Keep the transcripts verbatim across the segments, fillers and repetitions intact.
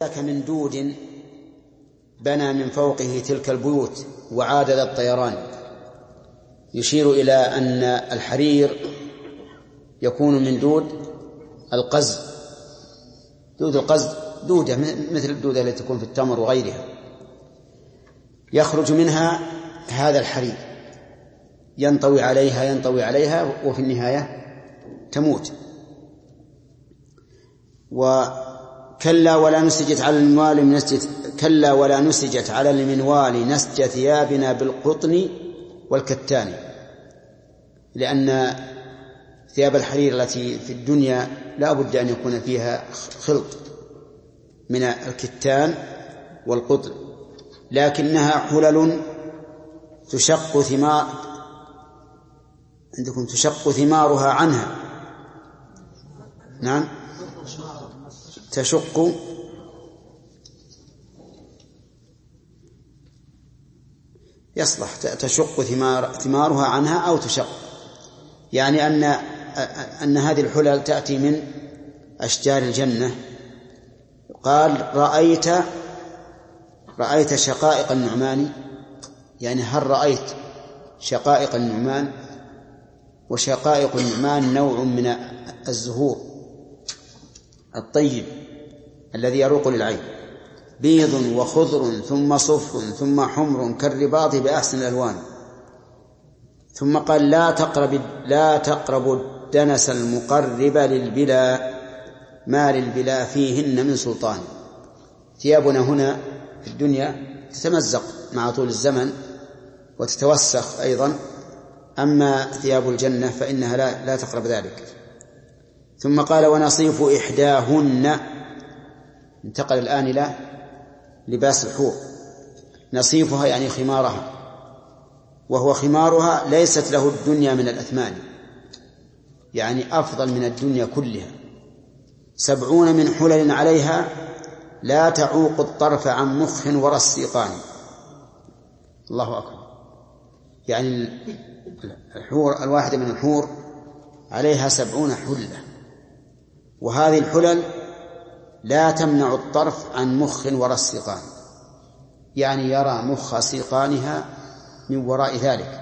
ذاك من دود بنى من فوقه تلك البيوت وعاد للطيران، يشير إلى أن الحرير يكون من دود القز. دود القز دودة مثل الدودة التي تكون في التمر وغيرها، يخرج منها هذا الحرير، ينطوي عليها ينطوي عليها وفي النهاية تموت. وكلا ولا نسجت على المنوال نسجت كلا ولا نسجت على المنوال نسج ثيابنا بالقطن والكتان، لأن ثياب الحرير التي في الدنيا لا بد أن يكون فيها خلط من الكتان والقطن، لكنها حلل تشق ثمار عندكم تشق ثمارها عنها. نعم، تشق يصلح تشق ثمار ثمارها عنها أو تشق، يعني أن أن هذه الحلل تأتي من أشجار الجنة. قال رأيت رأيت شقائق النعمان، يعني هل رأيت شقائق النعمان؟ وشقائق النعمان نوع من الزهور الطيب الذي يروق للعين، بيض وخضر ثم صفر ثم حمر كالرباط بأحسن الألوان. ثم قال لا تقرب لا تقربوا الدنس المقرب للبلا ما للبلا فيهن من سلطان. ثيابنا هنا في الدنيا تتمزق مع طول الزمن وتتوسخ أيضا، أما ثياب الجنة فإنها لا, لا تقرب ذلك. ثم قال ونصيف إحداهن، انتقل الآن إلى لباس الحور. نصيفها يعني خمارها، وهو خمارها ليست له الدنيا من الأثمان، يعني أفضل من الدنيا كلها. سبعون من حلل عليها لا تعوق الطرف عن مخ ورا السيقان. الله أكبر، يعني الحور الواحدة من الحور عليها سبعون حلة، وهذه الحلل لا تمنع الطرف عن مخ وراء السيقان، يعني يرى مخ سيقانها من وراء ذلك.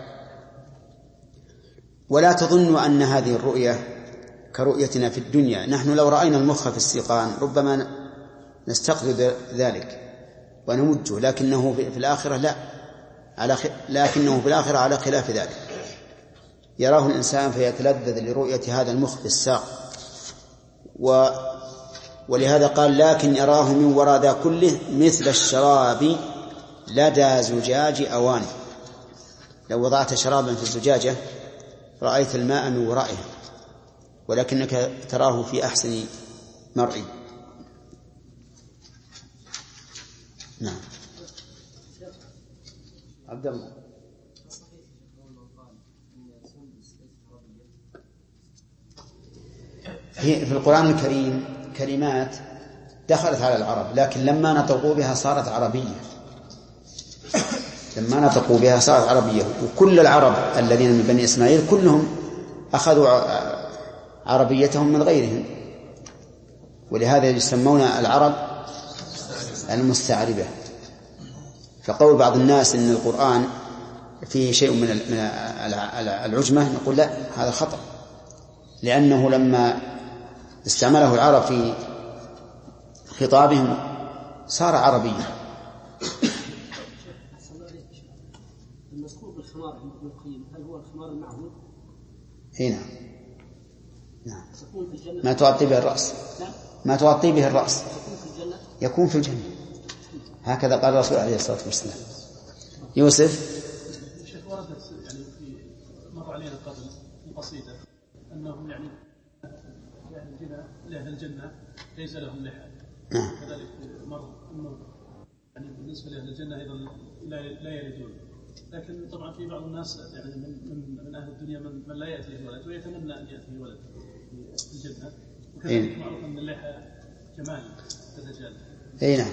ولا تظن أن هذه الرؤية كرؤيتنا في الدنيا، نحن لو رأينا المخ في السيقان ربما نستقذر ذلك ونمجه، لكنه في الآخرة لا على خ... لكنه في الآخرة على خلاف ذلك، يراه الإنسان فيتلذذ لرؤية هذا المخ في الساق. و... ولهذا قال لكن يراه من وراء ذا كله مثل الشراب لدى زجاج أواني. لو وضعت شرابا في الزجاجة رأيت الماء من ورائه، ولكنك تراه في أحسن مرئي. نعم عبد الله. في القرآن الكريم كلمات دخلت على العرب، لكن لما نطقوا بها صارت عربية لما نطقوا بها صارت عربية وكل العرب الذين من بني إسماعيل كلهم أخذوا عربيتهم من غيرهم، ولهذا يسمون العرب المستعربة. فقول بعض الناس إن القرآن فيه شيء من العجمة نقول لا، هذا خطأ، لأنه لما استعمله العرب في خطابهم صار عربيا. المذكور بالخمار عند ابن القيم هل هو الخمار المعهود؟ هنا نعم، ما تغطي به الرأس، ما تغطي به الرأس يكون في الجنة، هكذا قال الرسول عليه الصلاة والسلام. يوسف شيخ وردت يعني في مر علينا قبل القصيدة أنهم يعني أهل الجنة لأهل الجنة ليس لهم لحى، كذلك مر أنه يعني بالنسبة لأهل الجنة أيضا لا لا يلدون، لكن طبعا في بعض الناس يعني من من, من أهل الدنيا من, من لا يأتيه ولد ويتمنى أن يأتيه ولد في الجنة، وكذلك معروف أن اللحى جمال تتجال. أي نعم.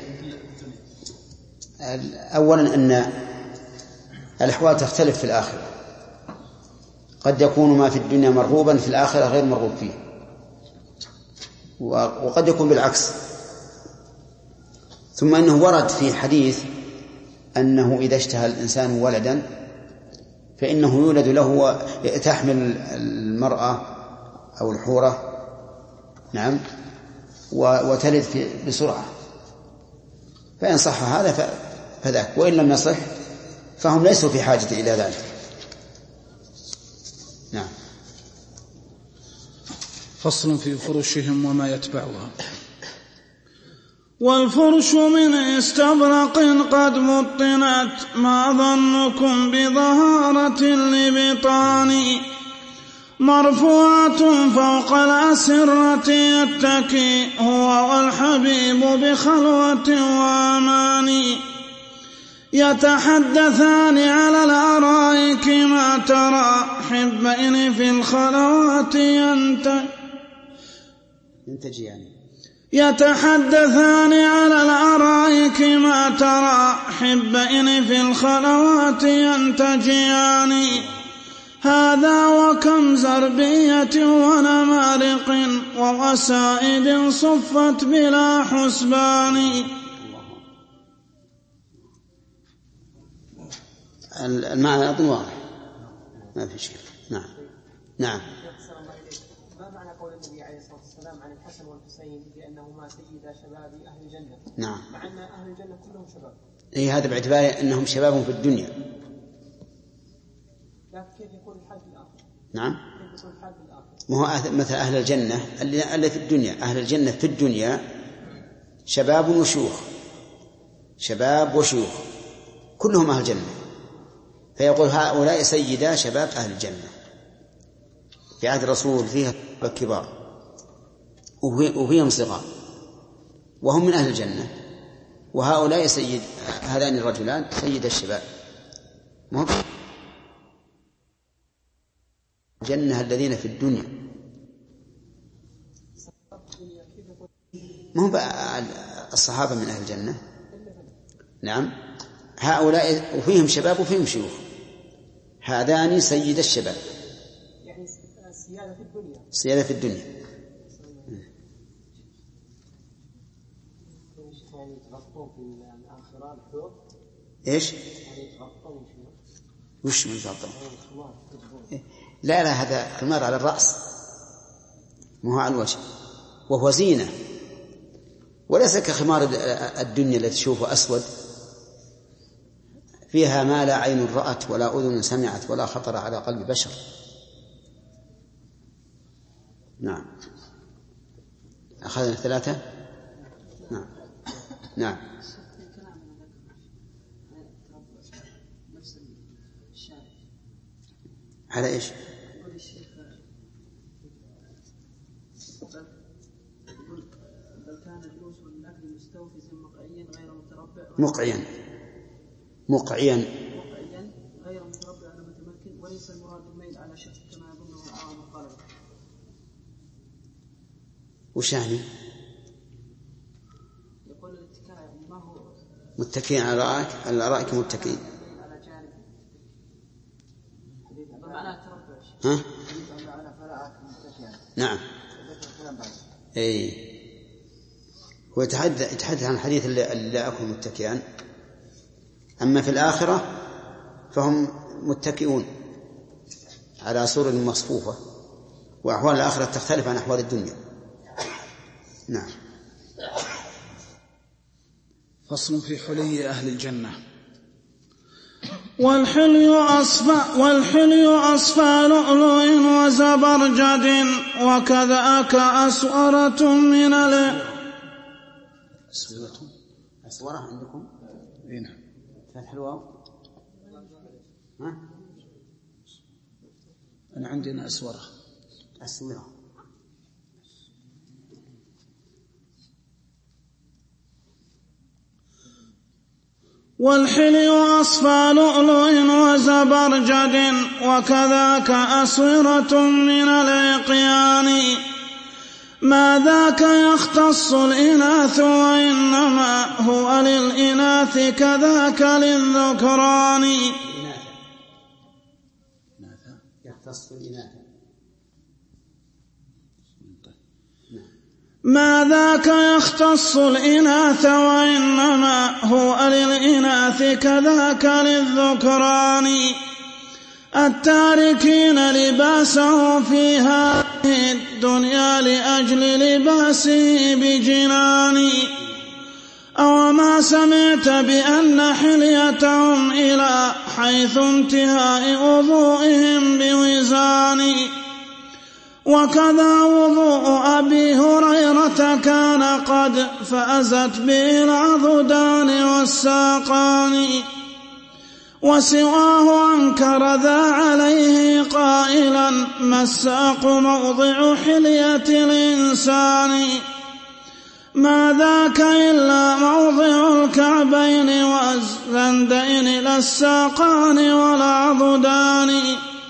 أولا أن الأحوال تختلف في الآخرة، قد يكون ما في الدنيا مرغوبا في الآخرة غير مرغوب فيه، وقد يكون بالعكس. ثم أنه ورد في حديث أنه إذا اشتهى الإنسان ولدا فإنه يولد له، تحمل المرأة أو الحورة نعم وتلد بسرعة، فإن صح هذا فذاك، وإن لم يصح فهم ليسوا في حاجة إلى ذلك. نعم. فصل في فرشهم وما يتبعها. والفرش من استبرق قد مطنت، ما ظنكم بظهارة لبطان، مرفوعة فوق الأسرة يتكي هو والحبيب بخلوة وأمان، يتحدثان على الأرائك ما ترى حبين في الخلوات ينتجيان، يتحدثان على الأرائك ما ترى حبين في الخلوات ينتجيان، هذا وكم زربية ونمارق ووسائد صفت بلا حسبان. المعنى أظن واضح ما في شيء. نعم. نعم. ما معنى قول النبي عليه الصلاة والسلام عن الحسن والحسين بأنهما سيدا شباب أهل الجنة؟ نعم. مع أن أهل الجنة كلهم شباب. إيه هذا باعتبار أنهم شباب في الدنيا. لكن كيف يكون الحال في الآخرة؟ نعم. كيف يكون الحال في الآخرة؟ ما هو مثل أهل الجنة اللي في الدنيا، أهل الجنة في الدنيا شباب وشيوخ، شباب وشيوخ كلهم أهل الجنة، فيقول هؤلاء سيدا شباب أهل الجنة. في عهد الرسول فيها كبار وفيهم صغار وهم من أهل الجنة، وهؤلاء سيد هذان الرجلان سيد الشباب. ما هم الجنة الذين في الدنيا، ما هم الصحابة من أهل الجنة. نعم. هؤلاء وفيهم شباب وفيهم شيوخ، هذان سيد الشباب، يعني السيادة في الدنيا. السيادة في الدنيا. يعني يتغطون في الآخرة الحور. إيش؟ يعني يتغطون شنو؟ وش من يتغطون؟ لا لا هذا خمار على الرأس مو هو على الوجه، وهو زينة، وليس كخمار الدنيا التي تشوفه أسود فيها ما لا عين رأت ولا أذن سمعت ولا خطر على قلب بشر. نعم. أخذنا ثلاثة. نعم. نعم. على إيش؟ مقعيا مقعيا مقعيا غير متربع على متمكن، وليس المراد الميل على شخص كما يظنه العوام الطلبة. وش يعني؟ يقول الاتكاء يعني ما هو متكئين على الأرائك، على الأرائك متكئين على جانب بمعنى تربع. ها؟ نعم. أي هو يتحدث يتحدث عن الحديث اللي لا أكون متكئا، أما في الآخرة فهم متكئون على سرر مصفوفة، وأحوال الآخرة تختلف عن أحوال الدنيا. نعم. فصل في حلي أهل الجنة. والحلي أصفى والحلي أصفى لؤلؤ وزبرجد، وكذاك أسورة من ال أسورة أسورة عندكم؟ نعم. فتح الواو. ها؟ أنا عندنا أسورة. أسورة. والحلي أصفى لؤلؤ وزبرجد، وكذاك أسورة من الإقيان، ما ذاك يختص الإناث وإنما هو للإناث كذاك للذكران. يختص الإناث. ما ذاك يختص الإناث وإنما هو للإناث كذاك للذكران التاركين لباسه في هذه الدنيا لأجل لباسه بجنان أو ما سمعت بأن حليتهم إلى حيث انتهاء وضوئهم بوزان وكذا وضوء أبي هريرة كان قد فأزت به العضدان والساقان وسواه أنكر ذا عليه قائلا ما الساق موضع حلية الإنسان ما ذاك إلا موضع الكعبين والزندين لا الساقان والعضدان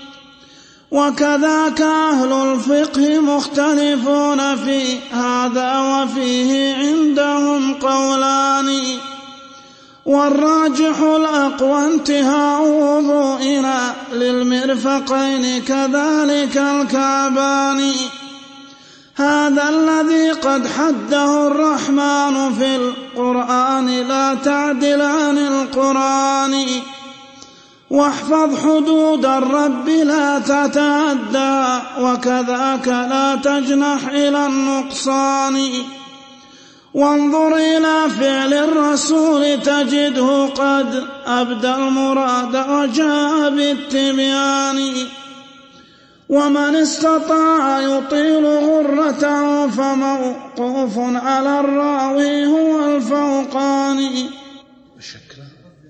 وكذاك أهل الفقه مختلفون في هذا وفيه عندهم قولان والراجح الأقوى انتهاء وضوئنا للمرفقين كذلك الكعبان هذا الذي قد حده الرحمن في القرآن لا تعدل عن القرآن واحفظ حدود الرب لا تتعدى وكذاك لا تجنح إلى النقصان وانظر إلى فعل الرسول تجده قد أبدى المراد وجاء بالتبيان ومن استطاع يطيل غرته فموقوف على الراوي هو الفوقاني. الشكل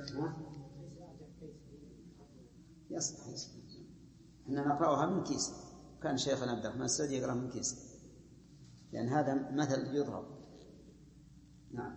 يصلح يصلح إحنا نقرأها من كيس كان شيخنا عبد الرحمن السعدي يقرأ من كيس لأن هذا مثل يضرب. نعم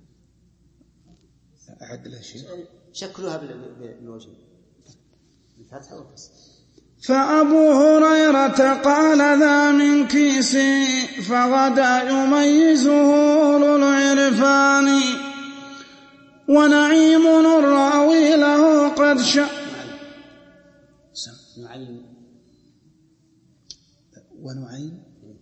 أعد له شيء شكلها بالوجه الفتح والكسر. فأبو هريرة قال ذا من كيسي فغدا يميزه أولو العرفان ونعيم الراوي له قد شاء نعيم ونعيم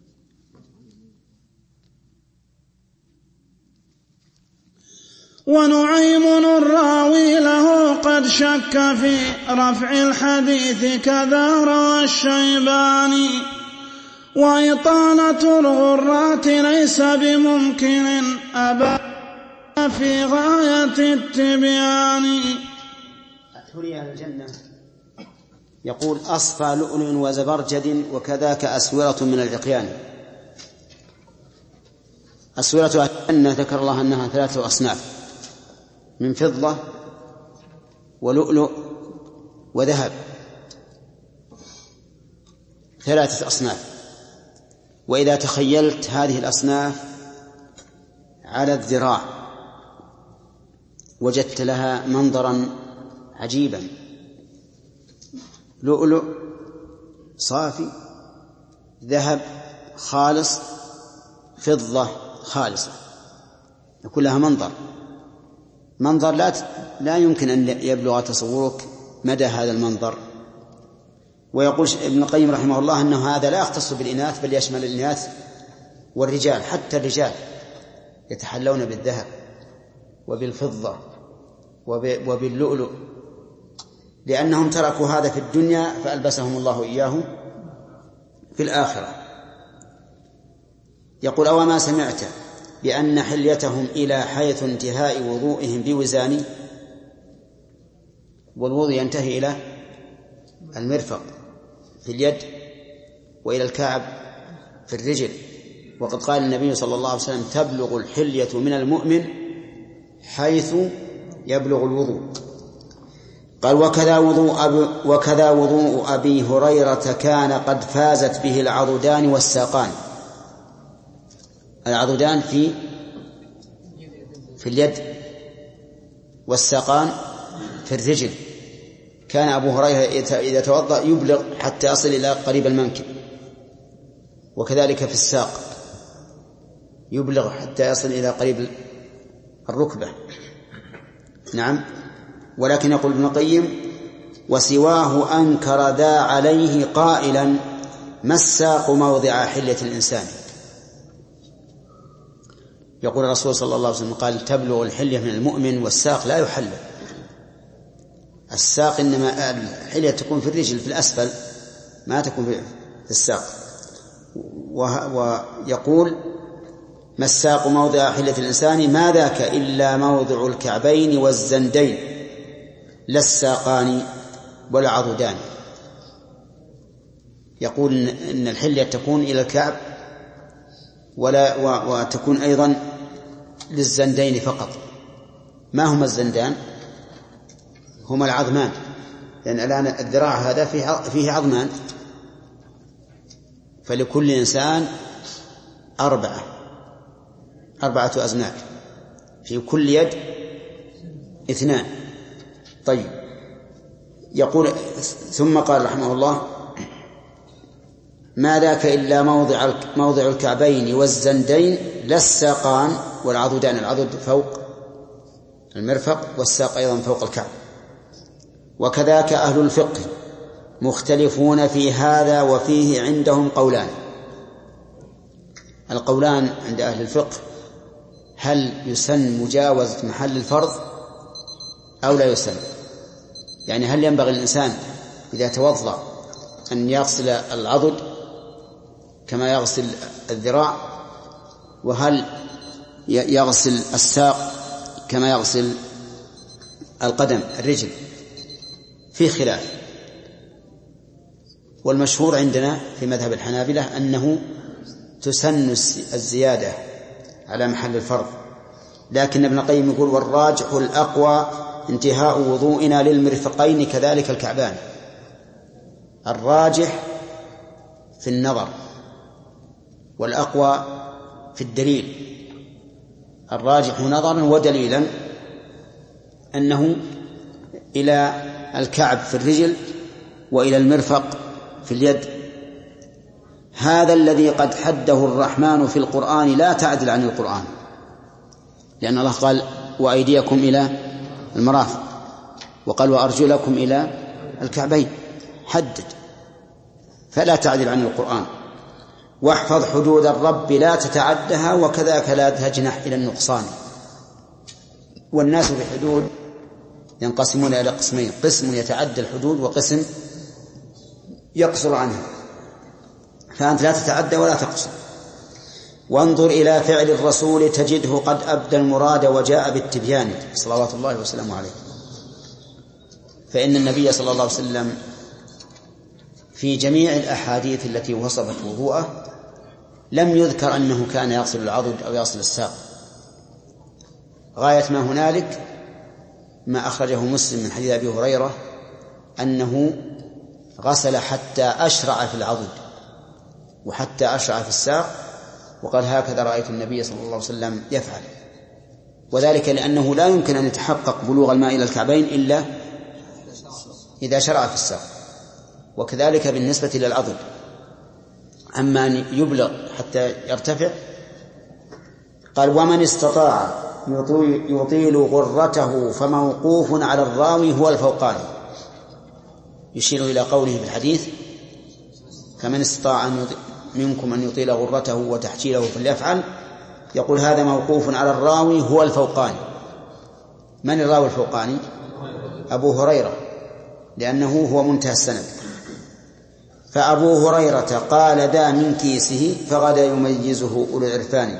ونعيم الراوي له قد شك في رفع الحديث كذا روى الشيباني وإطالة الغرات ليس بممكن أبا في غاية التبيان. حري أهل الجنة يقول أصفى لؤلؤ وزبرجد وكذاك أسورة من العقيان. أسورة أهل الجنة ذكر الله أنها ثلاثة أصناف من فضة ولؤلؤ وذهب ثلاثة أصناف. وإذا تخيلت هذه الأصناف على الذراع وجدت لها منظرا عجيبا لؤلؤ صافي ذهب خالص فضة خالصة يكون لها منظر منظر لا لا يمكن أن يبلغ تصورك مدى هذا المنظر. ويقول ابن القيم رحمه الله أنه هذا لا يختص بالإناث بل يشمل الإناث والرجال حتى الرجال يتحلون بالذهب وبالفضة وباللؤلؤ لأنهم تركوا هذا في الدنيا فألبسهم الله إياه في الآخرة. يقول أو ما سمعت بأن حليتهم إلى حيث انتهاء وضوئهم بوزان والوضوء ينتهي إلى المرفق في اليد وإلى الكعب في الرجل. وقد قال النبي صلى الله عليه وسلم تبلغ الحلية من المؤمن حيث يبلغ الوضوء. قال وكذا وضوء, أب وكذا وضوء أبي هريرة كان قد فازت به العضدان والساقان. العضدان في في اليد والساقان في الرجل. كان أبو هريرة إذا توضأ يبلغ حتى يصل إلى قريب المنكب وكذلك في الساق يبلغ حتى يصل إلى قريب الركبة. نعم. ولكن يقول ابن القيم وسواه أنكر ذا عليه قائلا ما الساق موضع حلية الإنسان. يقول الرسول صلى الله عليه وسلم قال تبلغ الحلية من المؤمن والساق لا يحلل. الساق إنما الحلية تكون في الرجل في الأسفل ما تكون في الساق. ويقول ما الساق موضع حلية الإنسان ما ذاك إلا موضع الكعبين والزندين لا الساقان ولا عضدان. يقول إن الحلية تكون إلى الكعب ولا وتكون أيضا للزندين فقط. ما هما الزندان؟ هما العظمان، لأن الآن الذراع هذا فيه عظمان، فلكل إنسان أربعة أربعة أزناد، في كل يد اثنان. طيب يقول ثم قال رحمه الله ما ذاك إلا موضع موضع الكعبين والزندين لا الساقان والعضدان. العضد فوق المرفق والساق أيضا فوق الكعب. وكذاك أهل الفقه مختلفون في هذا وفيه عندهم قولان. القولان عند أهل الفقه هل يسن مجاوزة محل الفرض أو لا يسن؟ يعني هل ينبغي الإنسان إذا توضأ أن يغسل العضد كما يغسل الذراع، وهل يغسل الساق كما يغسل القدم الرجل؟ في خلاف. والمشهور عندنا في مذهب الحنابلة أنه تسن الزيادة على محل الفرض، لكن ابن القيم يقول والراجح الأقوى انتهاء وضوئنا للمرفقين كذلك الكعبان. الراجح في النظر والأقوى في الدليل. الراجح نظرا ودليلا أنه إلى الكعب في الرجل وإلى المرفق في اليد. هذا الذي قد حده الرحمن في القرآن لا تعدل عن القرآن، لأن الله قال وأيديكم إلى المرافق، وقال وأرجلكم إلى الكعبين، حدد، فلا تعدل عن القرآن. واحفظ حدود الرب لا تتعدها وكذاك لا تجنح إلى النقصان. والناس بحدود ينقسمون إلى قسمين: قسم يتعدى الحدود وقسم يقصر عنها، فأنت لا تتعدى ولا تقصر. وانظر إلى فعل الرسول تجده قد أبدى المراد وجاء بالتبيان صلوات الله وسلامه عليه. فإن النبي صلى الله عليه وسلم في جميع الأحاديث التي وصفت وضوءه لم يذكر أنه كان يغسل العضد أو يغسل الساق. غاية ما هنالك ما أخرجه مسلم من حديث أبي هريرة أنه غسل حتى أشرع في العضد وحتى أشرع في الساق، وقال هكذا رأيت النبي صلى الله عليه وسلم يفعل. وذلك لأنه لا يمكن أن يتحقق بلوغ الماء إلى الكعبين إلا إذا شرع في الساق، وكذلك بالنسبة للعضد. أما أن يبلغ حتى يرتفع، قال ومن استطاع يطيل غرته فموقوف على الراوي هو الفوقاني، يشير إلى قوله في الحديث فمن استطاع منكم أن يطيل غرته وتحجيله فليفعل. يقول هذا موقوف على الراوي هو الفوقاني. من الراوي الفوقاني؟ أبو هريرة، لأنه هو منتهى السند. فأبو هريرة قال ذا من كيسه فغدا يميزه أولو العرفان،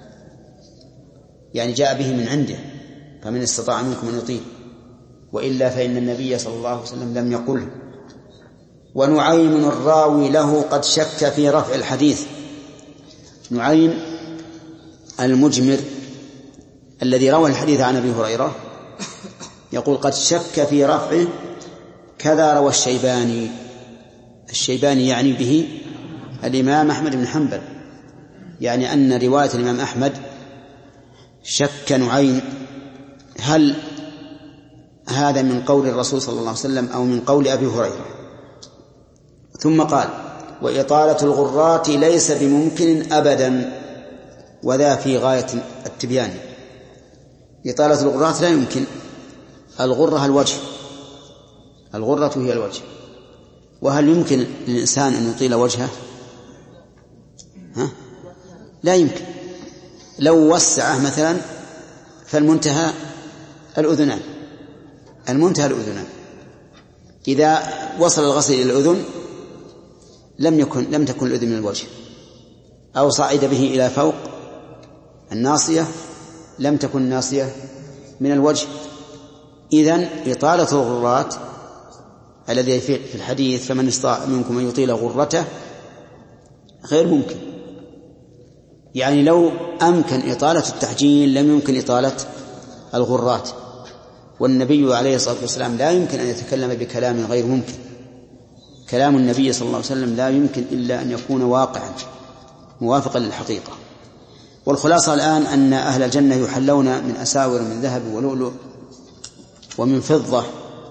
يعني جاء به من عنده. فمن استطاع منكم أن يطيل، وإلا فإن النبي صلى الله عليه وسلم لم يقله. ونعيم الراوي له قد شك في رفع الحديث. نعيم المجمر الذي روى الحديث عن أبي هريرة يقول قد شك في رفعه كذا روى الشيباني. الشيباني يعني به الإمام أحمد بن حنبل، يعني أن رواية الإمام أحمد شك نعيم هل هذا من قول الرسول صلى الله عليه وسلم أو من قول أبي هريرة. ثم قال وإطالة الغرات ليس بممكن أبدا، وذا في غاية التبيان. إطالة الغرات لا يمكن. الغرة الوجه، الغرة هي الوجه. وهل يمكن للإنسان أن يطيل وجهه؟ ها؟ لا يمكن. لو وسعه مثلا فالمنتهى الأذنان المنتهى الأذنان إذا وصل الغسل إلى الأذن لم يكن لم تكن الأذن من الوجه، أو صعد به إلى فوق الناصية لم تكن الناصية من الوجه. إذن إطالة الغرات الذي في الحديث فمن استطاع منكم أن يطيل غرته غير ممكن، يعني لو أمكن إطالة التحجيل لم يمكن إطالة الغرات، والنبي عليه الصلاة والسلام لا يمكن أن يتكلم بكلام غير ممكن. كلام النبي صلى الله عليه وسلم لا يمكن إلا أن يكون واقعا موافقا للحقيقة. والخلاصة الآن أن أهل الجنة يحلون من أساور من ذهب ولؤلؤ ومن فضة،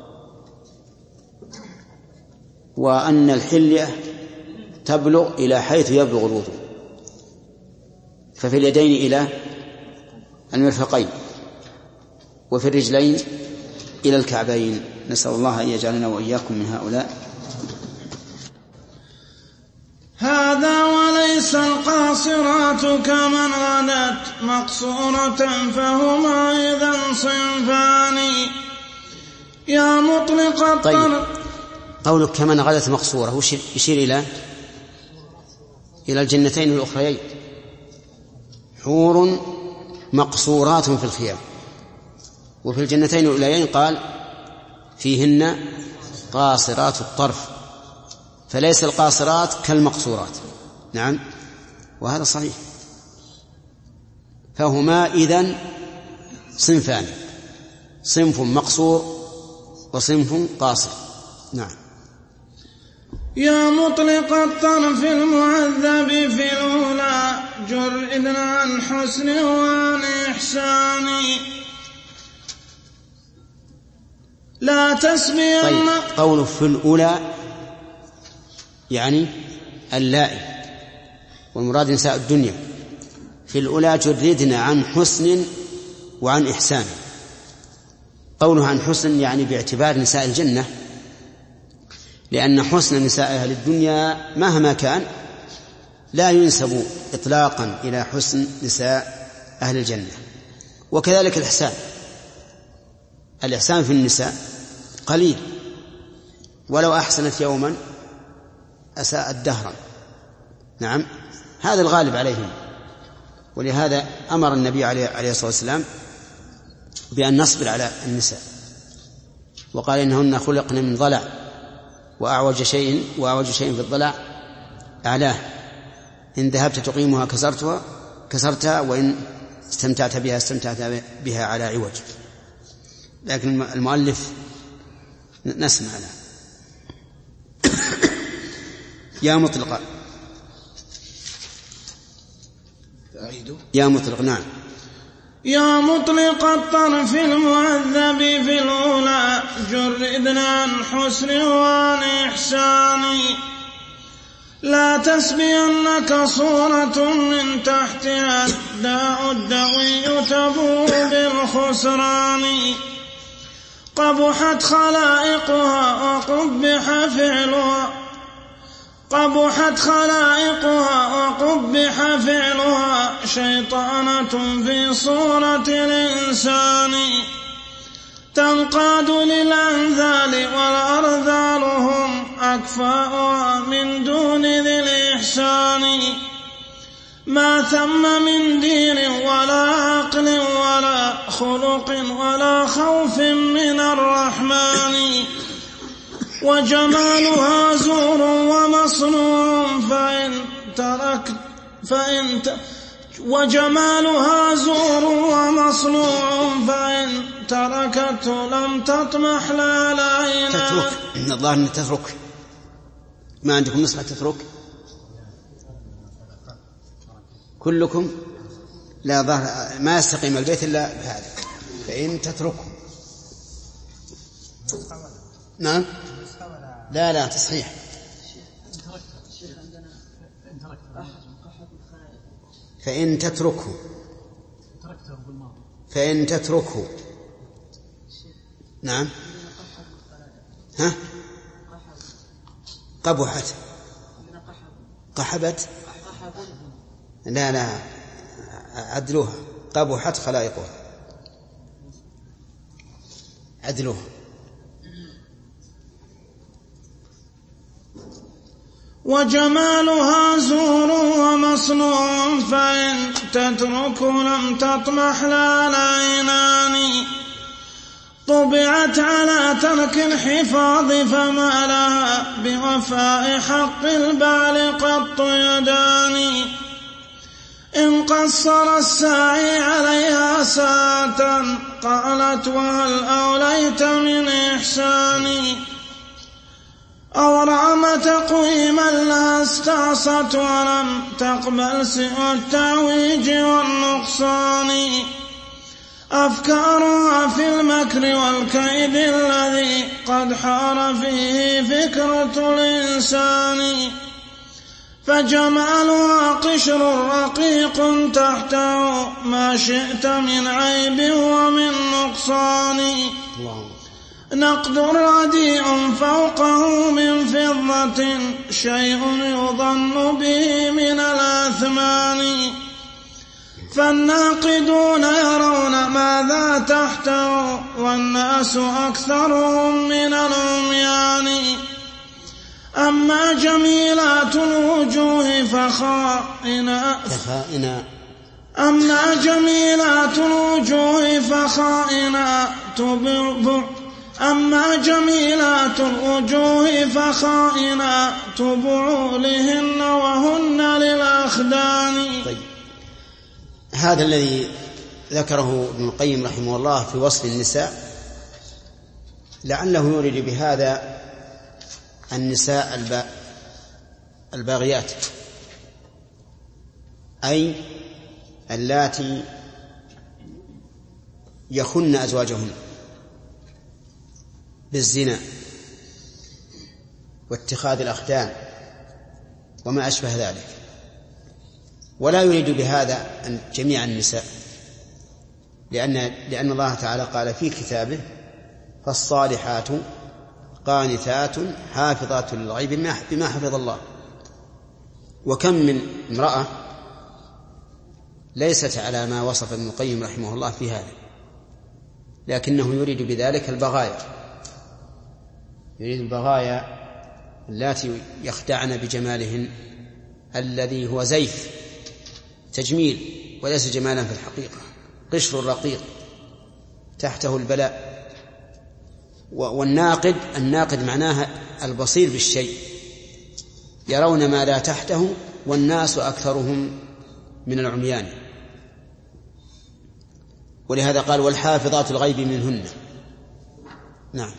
وأن الحلية تبلغ إلى حيث يبلغ الوضوء، ففي اليدين إلى المرفقين، وفي الرجلين إلى الكعبين. نسأل الله أن يجعلنا وإياكم من هؤلاء. هذا وليس القاصرات كمن غدت مقصورة فهما إذا صنفان يا مطلق الطرف. طيب، قولك كمن غدت مقصورة وش يشير إلى إلى الجنتين الأخريين، حور مقصورات في الخيام، وفي الجنتين الأوليين قال فيهن قاصرات الطرف، فليس القاصرات كالمقصورات. نعم، وهذا صحيح. فهما إذن صنفان، صنف مقصور وصنف قاصر. نعم. يا مطلق الطرف المعذب في الأولى جرئن عن حسن وعن إحسان لا تسبين. طيب، قوله في الأولى يعني اللائي، والمراد نساء الدنيا. في الأولى جردنا عن حسن وعن إحسان. قوله عن حسن يعني باعتبار نساء الجنة، لأن حسن نساء أهل الدنيا مهما كان لا ينسب إطلاقا إلى حسن نساء أهل الجنة. وكذلك الإحسان، الإحسان في النساء قليل، ولو أحسنت يوما أساءت دهرا. نعم، هذا الغالب عليهم. ولهذا أمر النبي عليه الصلاة والسلام بأن نصبر على النساء، وقال إنهن خلقن من ضلع، وأعوج شيء وأعوج شيء في الضلع أعلاه، إن ذهبت تقيمها كسرتها كسرتها وإن استمتعت بها استمتعت بها على عوج. لكن المؤلف نسمع له. يا مطلق يا مطلق نعم. يا مطلق الطرف المعذب في الأولى جردنا عن حسن وعن إحسان لا تسبينك صورة من تحتها الداء الدوي تبو بالخسران قبحت خلائقها وقبح فعلها قبحت خلائقها وقبح فعلها شيطانة في صورة الإنسان تنقاد للأنذال والأرذال هم أكفاؤها من دون ذي الإحسان ما ثم من دين ولا عقل ولا خلق ولا خوف من الرحمن وجمالها زور ومصنوع فإن تركت فإن ت... وجمالها زور ومصنوع فإن تركته لم تطمح لا العين. تترك، إن الله أن تترك. ما عندكم نسخة تترك كلكم؟ لا ظهر ما يستقيم البيت إلا بهذا، فإن تتركه. نعم، لا لا تصحيح. فإن تتركه فإن تتركه نعم. ها قبحت قحبت لا لا عدلوها قبحت خلائقها عدلوها. وجمالها زور ومصنوع فإن تترك لم تطمح لا العينان طبعت على ترك الحفاظ فما لها بوفاء حق البعل قط يدان إن قصر الساعي عليها ساعة قالت وهل أوليت من إحساني أو رام تقويما لها استعصت ولم تقبل سوى التعويج والنقصان أفكارها في المكر والكيد الذي قد حار فيه فكرة الإنسان فجمالها قشر رقيق تحته ما شئت من عيب ومن نقصان نقد رديء فوقه من فضة شيء يظن به من الأثمان فالناقدون يرون ماذا تحته والناس أكثرهم من العميان أما جميلات الوجوه فخائنات أما جميلات الوجوه فخائنات أما جميلات الوجوه فخائنات بعولهن وهن للأخدان. طيب. هذا الذي ذكره ابن القيم رحمه الله في وصف النساء لعله يريد بهذا النساء الباغيات أي اللاتي يخن أزواجهن بالزنا واتخاذ الأخدان وما أشبه ذلك ولا يريد بهذا جميع النساء لأن, لأن الله تعالى قال في كتابه فالصالحات قانتات حافظات للغيب بما حفظ الله. وكم من امرأة ليست على ما وصف ابن القيم رحمه الله في هذا لكنه يريد بذلك البغايا يريد البغايا اللاتي يخدعن بجمالهن الذي هو زيف تجميل وليس جمالا في الحقيقة قشر رقيق تحته البلاء. والناقد الناقد معناها البصير بالشيء يرون ما لا تحته والناس أكثرهم من العميان ولهذا قال والحافظات الغيب منهن. نعم.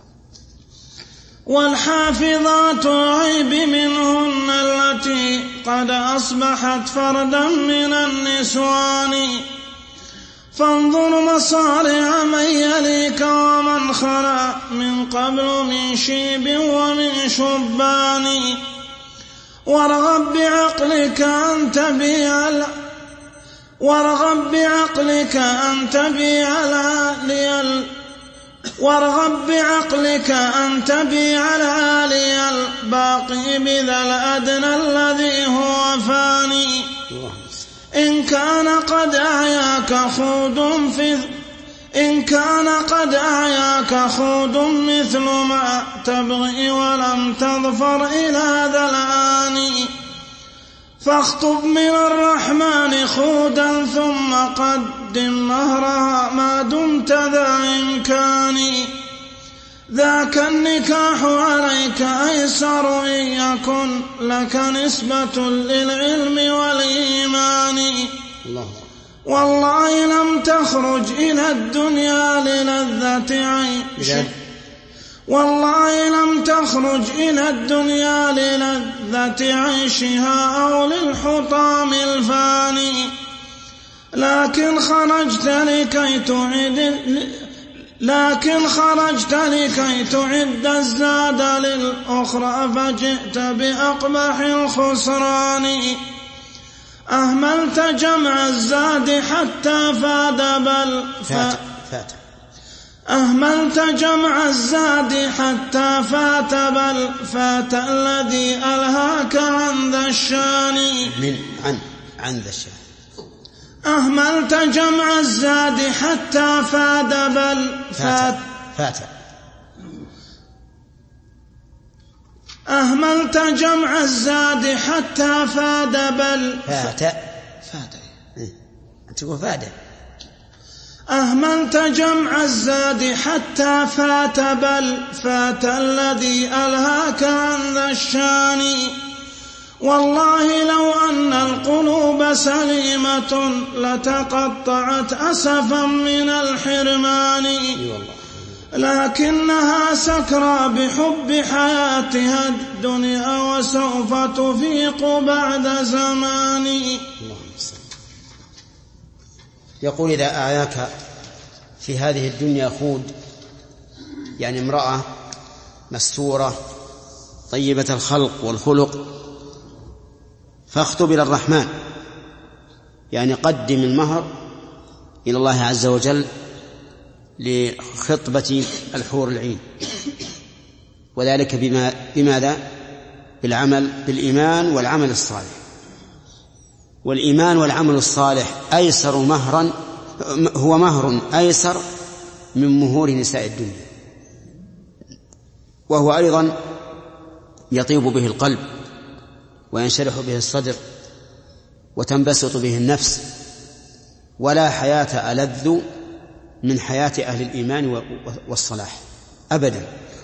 والحافظات الغيب منهن التي قد أصبحت فردا من النسوان فانظر مصارع من يليك ومن خلا من قبل من شيب ومن شبان وارغب بعقلك أن تبيع وارغب بعقلك أن تبيع العالي وارغب بعقلك أن تبيع العالي الباقي بذا الأدنى الذي هو فاني إن كان قد أعياك خود في إن كان قد أعياك خود مثل ما تبغي ولم تظفر إلى ذا الآن فاخطب من الرحمن خودا ثم قدم مهرها ما دمت ذا إمكان ذاك النكاح عليك أيسر إن يكن لك نسبة للعلم والإيمان والله لم تخرج إلى الدنيا للذة عيش والله لم تخرج إلى الدنيا للذة عيشها أو للحطام الفاني لكن خرجت لكي تعد لكن خرجت لكي تعد الزاد للأخرى فجئت بأقبح الخسران أهملت جمع الزاد حتى فاد بل فات, فات. أهملت جمع الزاد حتى فات بل فات الذي ألهاك عن ذا الشان من عن عن ذا الشان أهملت جمع الزاد حتى فاد بل فات فات أهملت جمع الزاد حتى فاد بل فات فات تقول فاد أهملت جمع الزاد حتى فات بل فات الذي ألهاك عن ذا الشان. والله لو أن القلوب سليمة لتقطعت أسفا من الحرمان، لكنها سكرى بحب حياتها الدنيا وسوف تفيق بعد زمان. يقول إذا أعياك في هذه الدنيا خود، يعني امرأة مستورة طيبة الخلق والخلق، فاخطب إلى الرحمن، يعني قدم المهر إلى الله عز وجل لخطبة الحور العين، وذلك بما بماذا؟ بالعمل بالإيمان والعمل الصالح. والإيمان والعمل الصالح أيسر مهرا، هو مهر أيسر من مهور نساء الدنيا، وهو أيضا يطيب به القلب وينشرح به الصدر وتنبسط به النفس، ولا حياة ألذ من حياة أهل الإيمان والصلاح أبدا.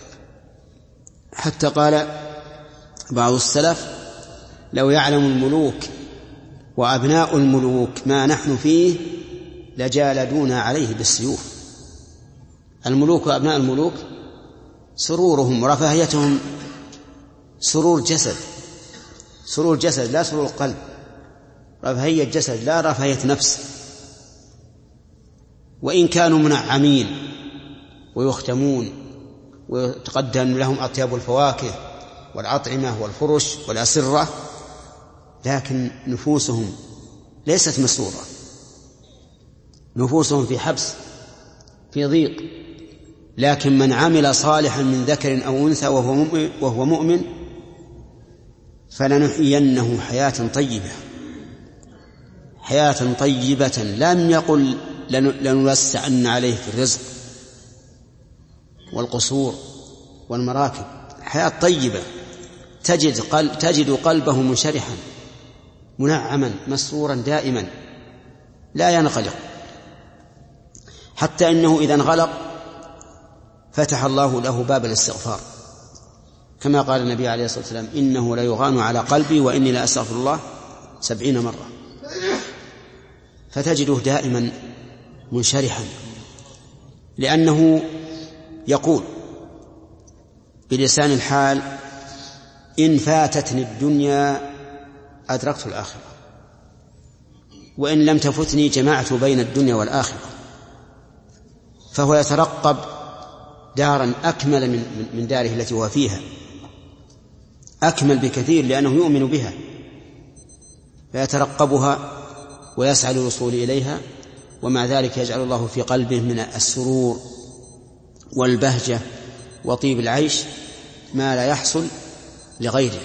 حتى قال بعض السلف: لو يعلم الملوك وأبناء الملوك ما نحن فيه لجالدونا عليه بالسيوف. الملوك وأبناء الملوك سرورهم ورفاهيتهم سرور جسد، سرور جسد لا سرور قلب، رفاهية جسد لا رفاهية نفس. وإن كانوا منعمين ويختمون ويتقدم لهم أطيب الفواكه والأطعمة والفرش والأسرة، لكن نفوسهم ليست مسرورة، نفوسهم في حبس في ضيق. لكن من عمل صالحا من ذكر أو أنثى وهو مؤمن, وهو مؤمن فلنحيينه حياة طيبة، حياة طيبة. لم يقل لنوسعن عليه في الرزق والقصور والمراكب، حياة طيبة تجد, قلب تجد قلبه منشرحا منعما مسرورا دائما لا ينغلق، حتى إنه إذا انغلق فتح الله له باب الاستغفار، كما قال النبي عليه الصلاة والسلام: إنه لا يغان على قلبي وإني لا أستغفر الله سبعين مرة. فتجده دائما منشرحا، لأنه يقول بلسان الحال: إن فاتتني الدنيا أدركت الآخرة، وإن لم تفتني جمعت بين الدنيا والآخرة. فهو يترقب دارا أكمل من داره التي هو فيها، أكمل بكثير لأنه يؤمن بها، فيترقبها ويسعى للوصول إليها، ومع ذلك يجعل الله في قلبه من السرور والبهجة وطيب العيش ما لا يحصل لغيره.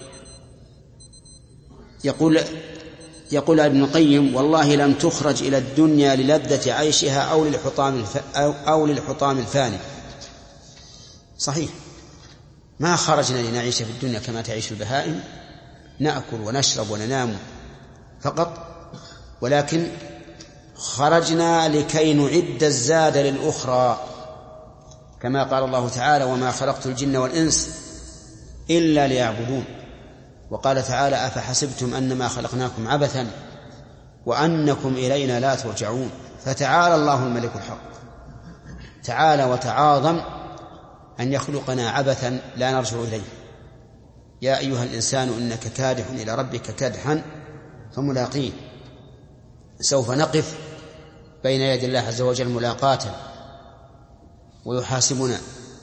يقول يقول ابن القيم: والله لم تخرج إلى الدنيا للذة عيشها أو للحطام أو, أو للحطام الفاني. صحيح، ما خرجنا لنعيش في الدنيا كما تعيش البهائم، نأكل ونشرب وننام فقط، ولكن خرجنا لكي نعد الزاد للأخرى، كما قال الله تعالى: وما خلقت الجن والإنس إلا ليعبدون. وقال تعالى: أفحسبتم أنما خلقناكم عبثا وأنكم إلينا لا ترجعون. فتعالى الله الملك الحق، تعالى وتعاظم أن يخلقنا عبثا لا نرجع إليه. يا أيها الإنسان إنك كادح إلى ربك كدحا فملاقيه. سوف نقف بين يد الله عز وجل ملاقاة ويحاسبنا،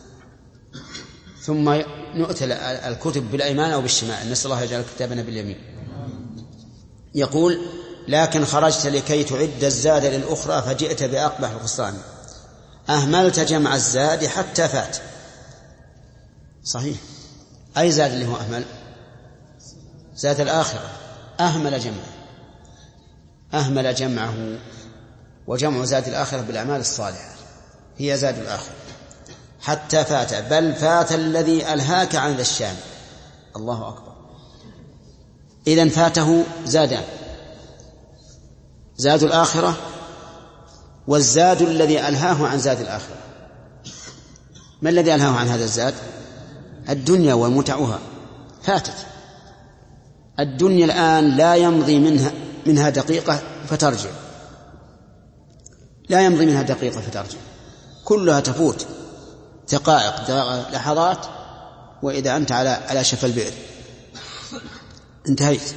ثم نؤتى الكتب بالأيمان أو بالشمال، نسأل الله يجعل كتابنا باليمين. يقول: لكن خرجت لكي تعد الزاد للأخرى فجئت بأقبح الخسران، أهملت جمع الزاد حتى فات. صحيح، أي زاد اللي هو أهمل؟ زاد الآخرة، أهمل جمع أهمل جمعه، وجمع زاد الآخرة بالأعمال الصالحة هي زاد الآخرة، حتى فات بل فات الذي ألهاك عن ذا الشام. الله أكبر. إذن فاته زادان: زاد الآخرة والزاد الذي ألهاه عن زاد الآخرة. ما الذي ألهاه عن هذا الزاد؟ الدنيا ومتعها فاتت. الدنيا الآن لا يمضي منها منها دقيقة فترجع، لا يمضي منها دقيقة فترجع، كلها تفوت دقائق لحظات، وإذا أنت على على شفا البئر انتهيت.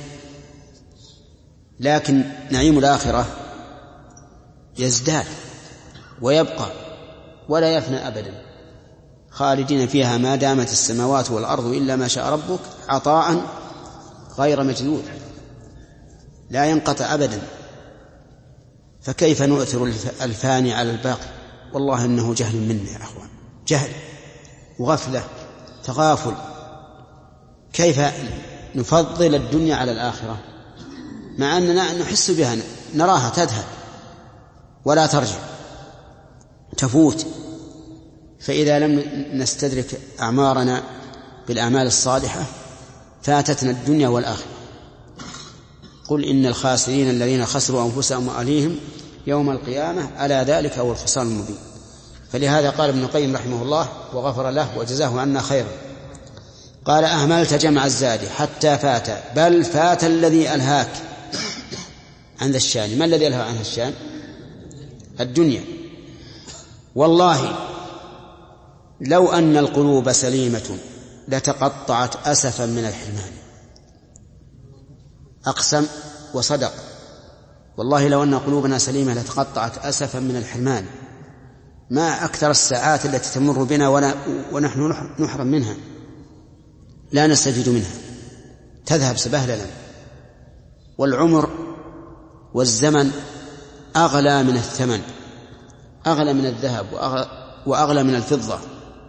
لكن نعيم الآخرة يزداد ويبقى ولا يفنى أبدا، خالدين فيها ما دامت السماوات والأرض إلا ما شاء ربك، عطاء غير مجدود لا ينقطع أبدا. فكيف نؤثر الفاني على الباقي؟ والله إنه جهل منا يا أخوان، جهل وغفلة تغافل. كيف نفضل الدنيا على الآخرة مع أننا نحس بها، نراها تذهب ولا ترجع، تفوت. فإذا لم نستدرك أعمارنا بالأعمال الصالحة فاتتنا الدنيا والآخرة. قل إن الخاسرين الذين خسروا أنفسهم وأهليهم يوم القيامة ألا ذلك هو الخسران المبين. فلهذا قال ابن القيم رحمه الله وغفر له وجزاه عنا خيرا، قال: أهملت جمع الزاد حتى فات بل فات الذي ألهاك عن ذا الشان. ما الذي ألهى عن الشان؟ الدنيا. والله لو أن القلوب سليمة لتقطعت أسفا من الحرمان. أقسم وصدق، والله لو أن قلوبنا سليمة لتقطعت أسفا من الحرمان. ما أكثر الساعات التي تمر بنا ونحن نحرم منها، لا نستفيد منها، تذهب سبهللا. والعمر والزمن أغلى من الثمن، أغلى من الذهب وأغلى من الفضة.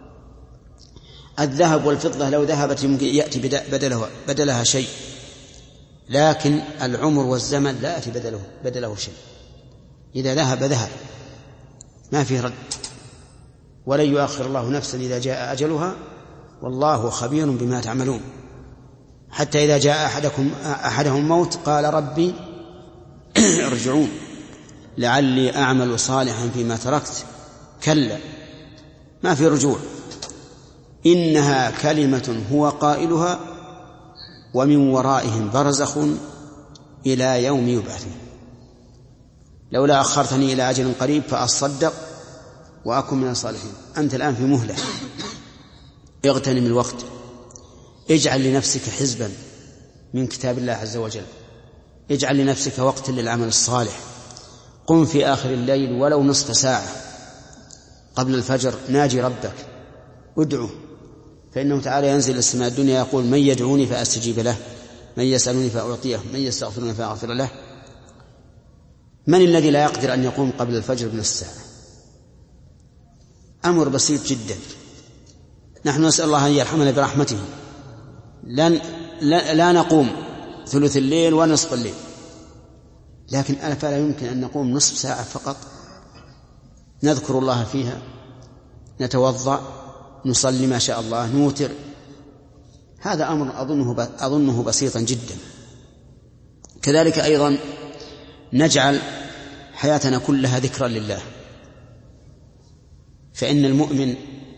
الذهب والفضة لو ذهبت يمكن يأتي بدلها, بدلها شيء، لكن العمر والزمن لا يأتي بدله, بدله شيء. إذا ذهب ذهب ما فيه رد، ولن يؤخر الله نفسا إذا جاء أجلها والله خبير بما تعملون. حتى إذا جاء أحدكم أحدهم الموت قال: ربي ارجعون لعلي أعمل صالحا فيما تركت. كلا، ما في رجوع. إنها كلمة هو قائلها ومن ورائهم برزخ إلى يوم يبعثون. لولا أخرتني إلى أجل قريب فأصدق وأكن من الصالحين. أنت الآن في مهلة، اغتنم الوقت، اجعل لنفسك حزبا من كتاب الله عز وجل، اجعل لنفسك وقتا للعمل الصالح. قم في آخر الليل ولو نصف ساعة قبل الفجر، ناجي ربك، ادعو، فإنه تعالى ينزل إلى السماء الدنيا يقول: من يدعوني فأستجيب له، من يسألني فأعطيه، من يستغفرني فأغفر له. من الذي لا يقدر أن يقوم قبل الفجر بنصف ساعة؟ أمر بسيط جدا. نحن نسأل الله أن يرحمنا برحمته، لن لا, لا نقوم ثلث الليل ونصف الليل، لكن أفلا يمكن أن نقوم نصف ساعة فقط نذكر الله فيها، نتوضأ، نصلي ما شاء الله، نوتر. هذا أمر أظنه, أظنه بسيطا جدا. كذلك أيضا نجعل حياتنا كلها ذكرا لله، فإن المؤمن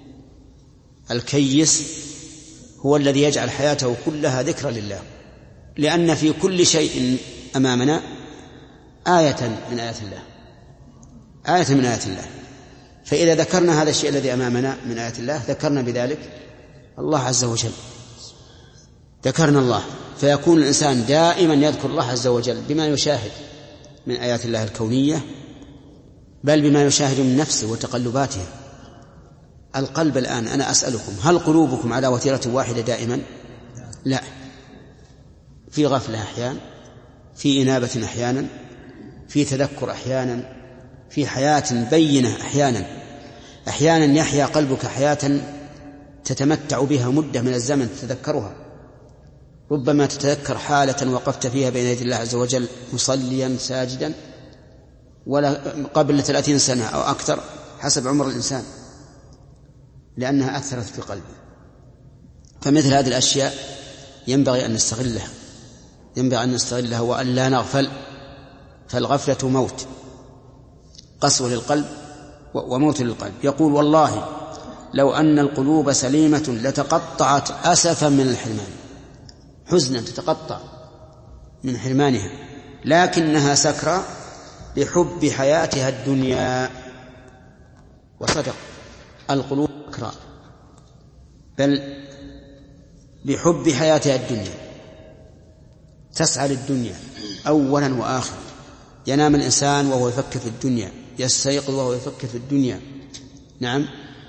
الكيس هو الذي يجعل حياته كلها ذكرا لله، لأن في كل شيء أمامنا آية من آيات الله، آية من آيات الله. فإذا ذكرنا هذا الشيء الذي أمامنا من آيات الله ذكرنا بذلك الله عز وجل، ذكرنا الله، فيكون الإنسان دائما يذكر الله عز وجل بما يشاهد من آيات الله الكونية، بل بما يشاهد من نفسه وتقلباته. القلب الآن أنا أسألكم، هل قلوبكم على وتيرة واحدة دائما؟ لا، في غفلة أحيانا، في إنابة أحيانا، في تذكر أحيانا، في حياة بينة أحيانا. أحيانا يحيا قلبك حياة تتمتع بها مدة من الزمن تتذكرها، ربما تتذكر حالة وقفت فيها بين يدي الله عز وجل مصليا ساجدا ولا قبل ثلاثين سنة أو أكثر حسب عمر الإنسان، لأنها أثرت في قلبه. فمثل هذه الأشياء ينبغي أن نستغلها ينبغي أن نستغلها وأن لا نغفل، فالغفلة موت، قسوة للقلب وموت للقلب. يقول والله لو أن القلوب سليمة لتقطعت أسفا من الحرمان، حزنا تتقطع من حرمانها، لكنها سكرى بحب حياتها الدنيا. وصدق، القلوب سكرى بل بحب حياتها الدنيا، تسعى للدنيا أولا وآخر. ينام الإنسان وهو يفكر في الدنيا، يستيقظ وهو يفكر في الدنيا. نعم.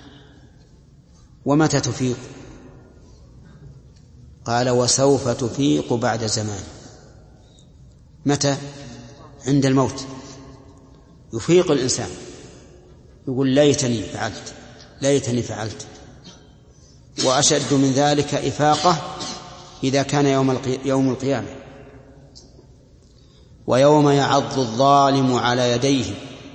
ومتى تفيق؟ قال وسوف تفيق بعد زمان. متى؟ عند الموت يفيق الإنسان، يقول ليتني فعلت ليتني فعلت. وأشد من ذلك إفاقة إذا كان يوم يوم القيامة، ويوم يعض الظالم على يديه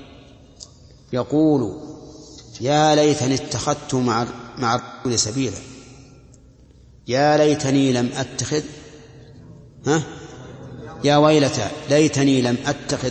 يقول يا ليتني اتخذت مع مع الرسول سبيلا، يا ليتني لم أتخذ ها يا ويلتى ليتني لم أتخذ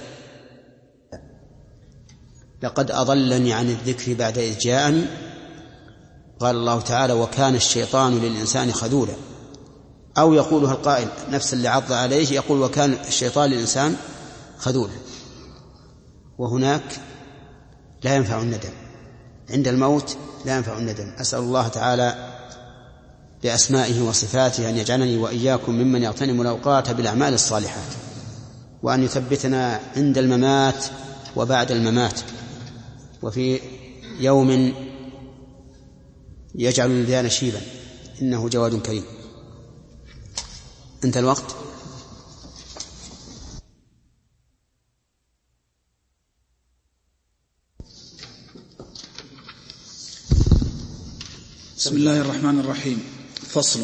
لقد أضلني عن الذكر بعد إذ جاءني. قال الله تعالى وكان الشيطان للإنسان خذولا. أو يقولها القائل نفس اللي عض عليه يقول وكان الشيطان للإنسان خذولا. وهناك لا ينفع الندم، عند الموت لا ينفع الندم. أسأل الله تعالى بأسمائه وصفاته أن يجعلني وإياكم ممن يغتنم الأوقات بالأعمال الصالحات، وأن يثبتنا عند الممات وبعد الممات، وفي يوم يجعل الولدان شيبا، إنه جواد كريم. انتهى الوقت. بسم الله الرحمن الرحيم. فصل.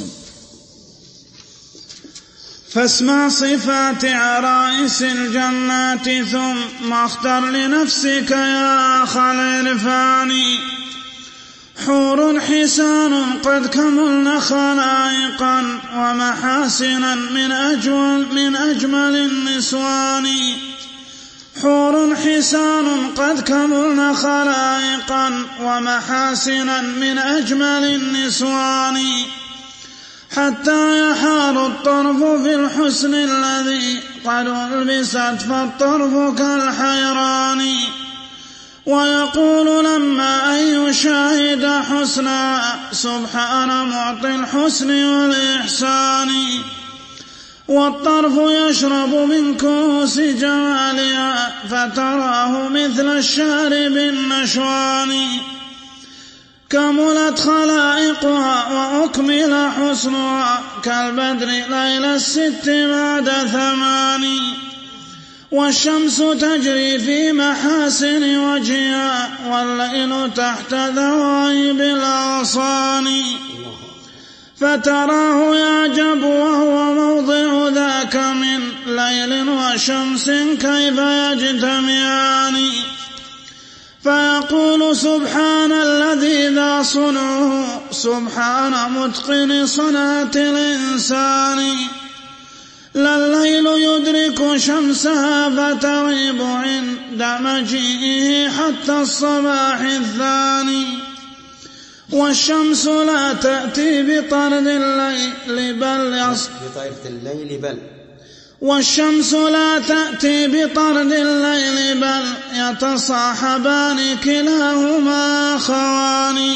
فاسمع صفات عرائس الجنات ثم اختر لنفسك يا أخ العرفان. حور حسان قد كملن خلائقا ومحاسنا من أجمل, من أجمل النسوان. حور حسان قد كملن خلائقا ومحاسنا من أجمل النسوان. حتى يحار الطرف في الحسن الذي قد ألبست فالطرف كالحيران. ويقول لما أن يشاهد حسنا سبحان معطي الحسن والإحسان. والطرف يشرب من كؤوس جمالها فتراه مثل الشارب النشوان. كملت خلائقها وأكمل حسنها كالبدر ليل الست بعد ثمان. والشمس تجري في محاسن وجهها والليل تحت ذوائب الأغصان. فتراه يعجب وهو موضع ذاك من ليل وشمس كيف يجتمعان. فيقول سبحان الذي ذا صنعه سبحان متقن صنعة الإنسان. لا الليل يدرك شمسها فتغيب عند مجيئه حتى الصباح الثاني. والشمس لا تأتي بطرد الليل بل بطرد الليل بل والشمس لا تأتي بطرد الليل بل يتصاحبان كلاهما أخوان.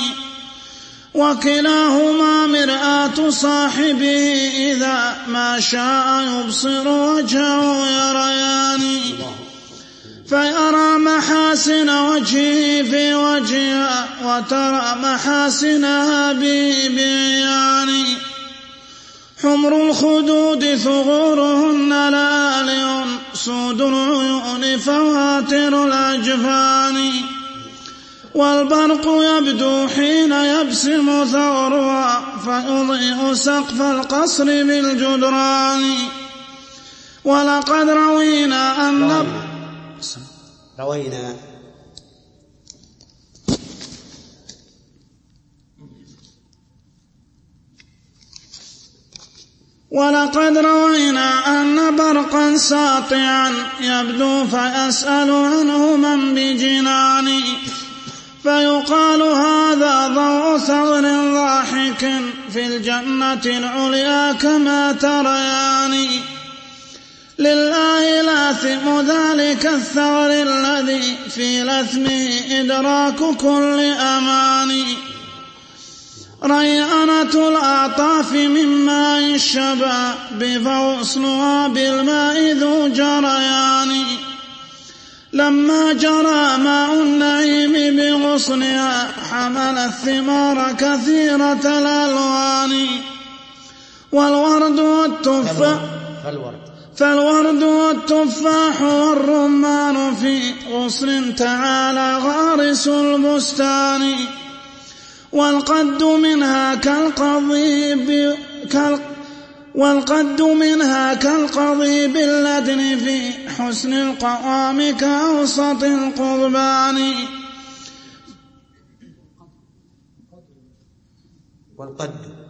وكلاهما مرآة صاحبه إذا ما شاء يبصر وجهه يريان. فيرى محاسن وجهه في وجهها وترى محاسنها به بعيان. حمر الخدود ثغورهن لآلئ سود العيون فواتر الأجفان. والبرق يبدو حين يبسم ثورها فيضيء سقف القصر بالجدران. ولقد روينا أن روينا ولقد روينا أن برقا ساطعا يبدو فيسأل عنه من بجنان فيقال هذا ضوء ثغر ضاحك في الجنة العليا كما تريان. لله لاثم ذلك الثغر الذي في لثمه إدراك كل أمان. ريانة الأعطاف من ماء الشباب فغسلها بالماء ذو جريان. لما جرى ماء النعيم بغصنها حمل الثمار كثيرة الألوان. والورد والتفاح فالورد والتفاح والرمان في غصن تعالى غارس البستان. والقد منها كالقضيب والقد منها كالقضيب اللدن في حسن القوام كأوسط القضبان. والقد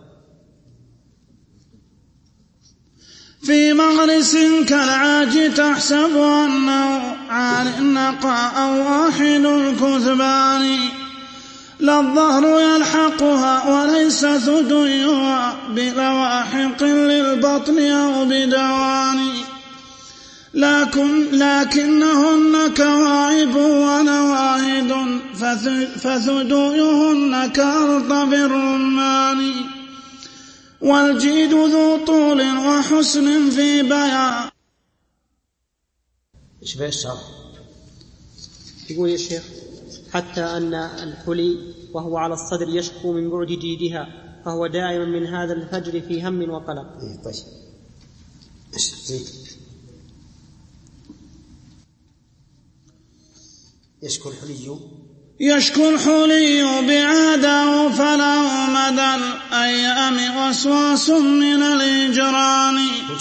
في مغرس كالعاج تحسب أنه عال النقاء أو واحد الكثبان. لا الظهر يلحقها وليس ثديها بلواحق للبطن أو بدوان. لكن لكنهن كواعب ونواهد فثديهن كأرطب الرمان. والجيد ذو طول وحسن في بيان. ايش بقى الشرح؟ يقول يا شيخ حتى أن الحلي وهو على الصدر يشكو من بعد جيدها فهو دائما من هذا الفجر في هم وقلق. إيه طيب. يشكو الحلي يشكو الحلي بعاده فله مدى الأيام وسواس من الهجران.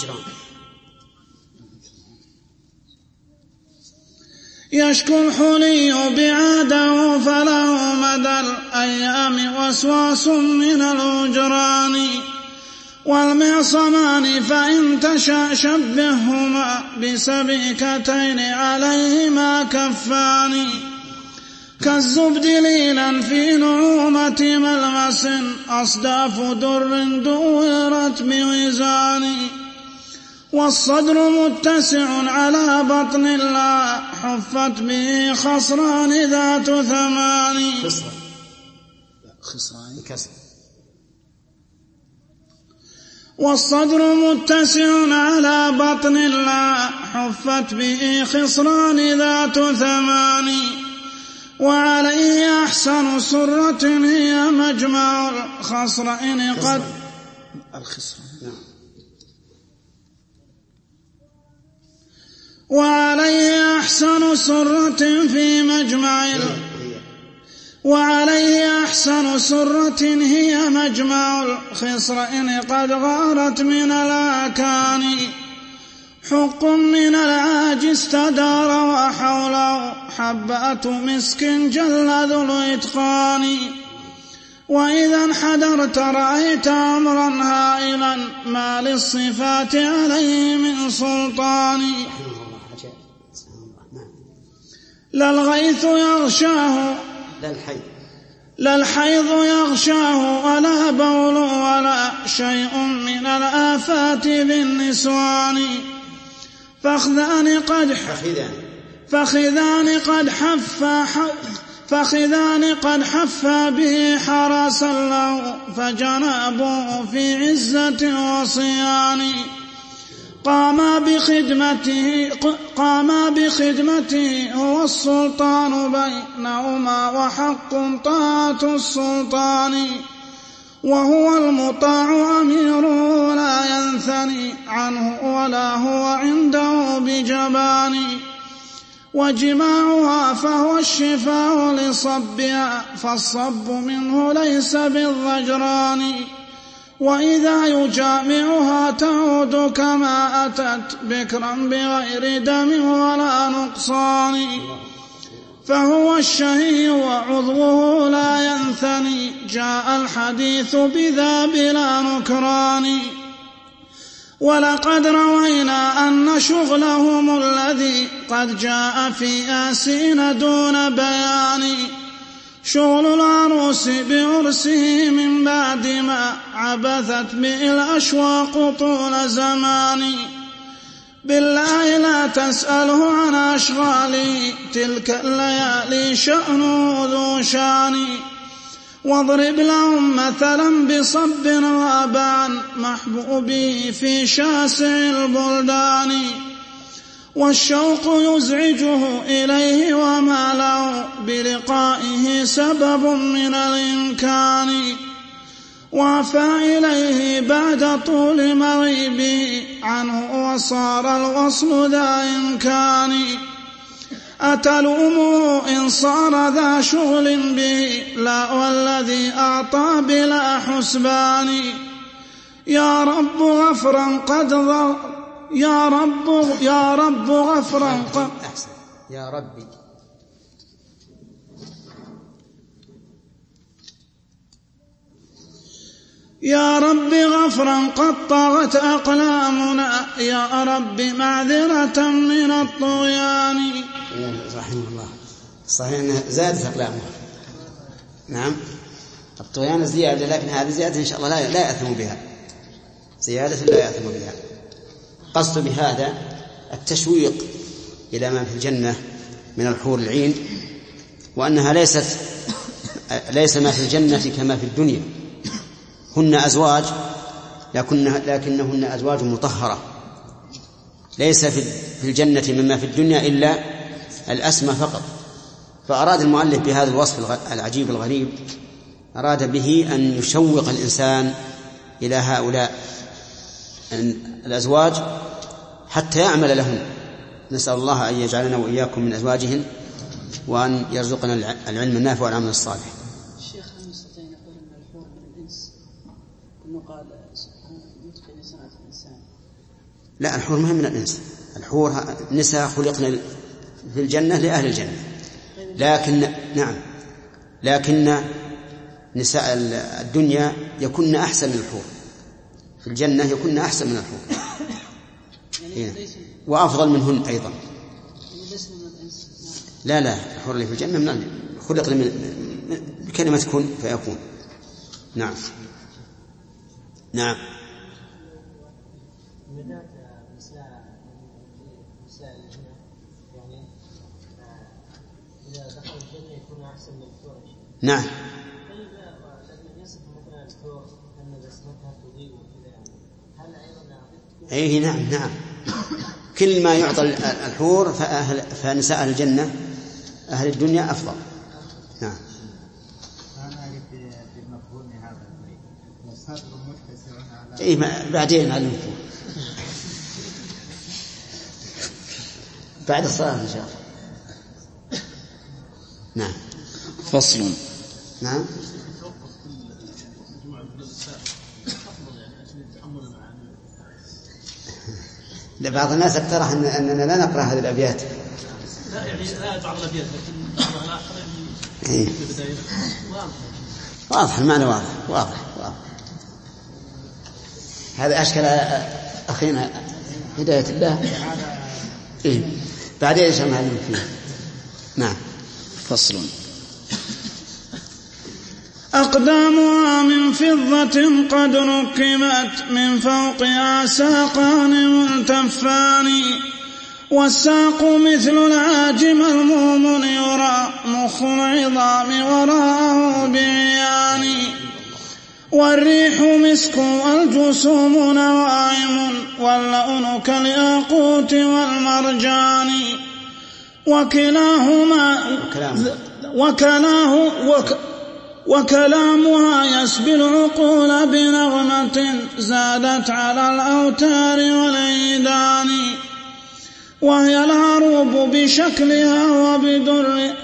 يشكو الحلي بعاده فله مدى الأيام وسواس من الهجران. والمعصمان فإن تشاء شبههما بسبيكتين عليهما كفان. كالزبد ليلا في نعومة ملمس أصداف در دورت بوزان. والصدر متسع على بطن لا حفت به خصران ذات ثمان. خصران كسر. والصدر متسع على بطن لا حفت به خصران ذات ثمان. وعليه أحسن سرة هي مجمع الخصرين قد الخصران. وعليه أحسن سرة في مجمع وعليه أحسن سرة هي مجمع الخصرين قد غارت من الأكان. حق من العاج استدار وحوله حبات مسك جل ذو الإتقان. وإذا انحدرت رأيت أمرا هائلا ما للصفات عليه من سلطان. لا الغيث يغشاه لا الحيض يغشاه ولا بول ولا شيء من الآفات بالنسوان. فخذان قد فخذان قد حفا فخذان قد حفا به حرسا له فجنابه في عزة وصيان. قام بخدمته قام بخدمته هو السلطان بينهما وحق طاعة السلطان. وهو المطاع أميره لا ينثني عنه ولا هو عنده بجبان. وجماعها فهو الشفاء لصبها، فالصب منه ليس بالضجران، وإذا يجامعها تعود كما أتت بكرا بغير دم ولا نقصان، فهو الشهي وعضوه لا ينثني، جاء الحديث بذا بلا نكران. ولقد روينا أن شغلهم الذي قد جاء في آسين دون بيان، شغل العروس بعرسه من بعد ما عبثت به الأشواق طول زمان. بالله لا تسأله عن أشغاله، تلك الليالي شأنه ذو شان. واضرب لهم مثلا بصب غاب عن محبوبه في شاسع البلدان، والشوق يزعجه إليه وما له بلقائه سبب من الإمكان، وعفى إليه بعد طول مغيبه عنه وصار الوصل ذا إمكان. أتلومه إن صار ذا شغل به، لا والذي أعطى بلا حسبان. يا رب غفرا قد ضر يا رب يا رب غفرا قد أحسن يا ربي يا رب غفرا قد طغت أقلامنا، يا رب معذرة من الطغيان. رحمه الله صحيح أنها زادت أقلامه. نعم الطغيان زيادة، لكن هذه زيادة إن شاء الله لا, لا يأثم بها، زيادة لا يأثم بها. قصد بهذا التشويق إلى ما في الجنة من الحور العين، وأنها ليست ليس ما في الجنة كما في الدنيا، هن أزواج لكنهن أزواج مطهرة، ليس في الجنة مما في الدنيا إلا الأسمى فقط. فأراد المؤلف بهذا الوصف العجيب الغريب، أراد به أن يشوق الإنسان إلى هؤلاء الأزواج حتى يعمل لهم. نسأل الله أن يجعلنا وإياكم من أزواجهن، وأن يرزقنا العلم النافع والعمل الصالح. الشيخ هل نستطيع نقول أن الحور من الإنس؟ أنه قال سبحانه يتقن صنعة الإنسان. لا، الحور ما هي من الإنس، الحور نساء خلقنا في الجنة لأهل الجنة، لكن نعم لكن نساء الدنيا يكن أحسن من الحور، في الجنة يكن أحسن من الحور يعني وأفضل منهن أيضا. لا لا الحور اللي في الجنة من خلقنا من بكلمة كن فيكون. نعم نعم نعم أيه نعم نعم كل ما يعطى الحور فأهل فنساء أهل الجنة أهل الدنيا أفضل. نعم إيه بعدين على المفهوم بعد الصلاة إن شاء الله. نعم فصل. نعم لبعض الناس اقترح أن أننا لا نقرأ هذه الأبيات. لا يعني لا بعض الأبيات لكن بعض الآخر يعني في البداية واضح المعنى واضح واضح واضح. هذا أشكال أخينا هداية الله. إيه بعدين إن شاء الله نعلم فيه. نعم فصل. أقدامها من فضة قد ركمت من فوقها ساقان ملتفان، والساق مثل العاجم الموم يرى مخ العظام وراءه بعيان، والريح مسك والجسوم نواعم واللؤن كالياقوت والمرجان، وكلاهما وكلاه وك وكلامها يسبي العقول بنغمة زادت على الأوتار والعيدان، وهي العروب بشكلها وبدر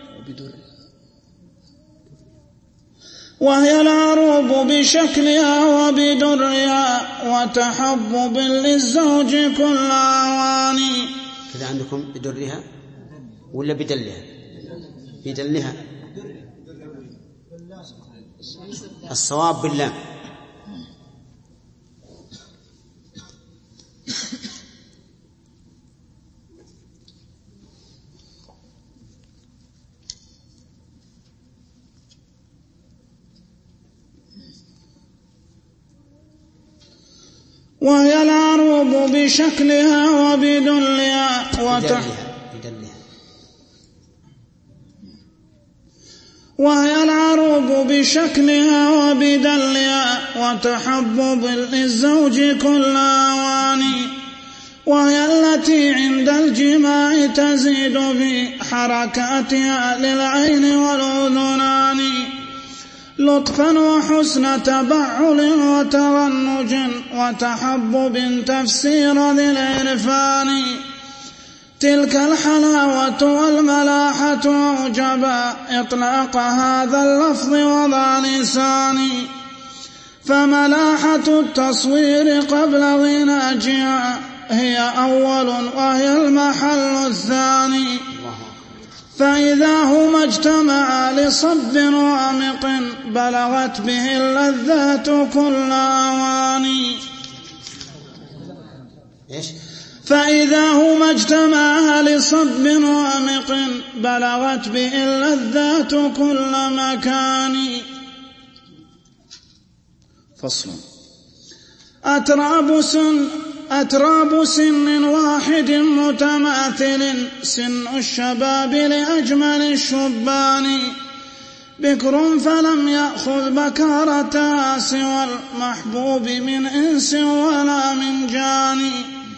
وهي العروب بشكلها وبدرها وتحبب للزوج كل أواني. كذا عندكم بدرها ولا بدلها؟ بدلها. الصواب باللام. وهي العروب بشكلها وبدلها وتحبب وهي العروب بشكلها وبدلها وتحبب للزوج كل أواني. وهي التي عند الجماع تزيد في حركاتها للعين والأذنان لطفا وحسن تبعل وترنج وتحبب تفسير ذي العرفان. تلك الحلاوة والملاحة أوجبا إطلاق هذا اللفظ وضع لساني. فملاحة التصوير قبل غناجها هي أول وهي المحل الثاني. فإذا هما اجتمعا لصب وامق بلغت به اللذات كل أواني. فإذا هما اجتمعا لصب وامق بلغت به اللذات كل مكان. فصل. أتراب سن أتراب سن واحد متماثل سن الشباب لأجمل الشبان بكر فلم يأخذ بكارتها سوى المحبوب من إنس ولا من جاني.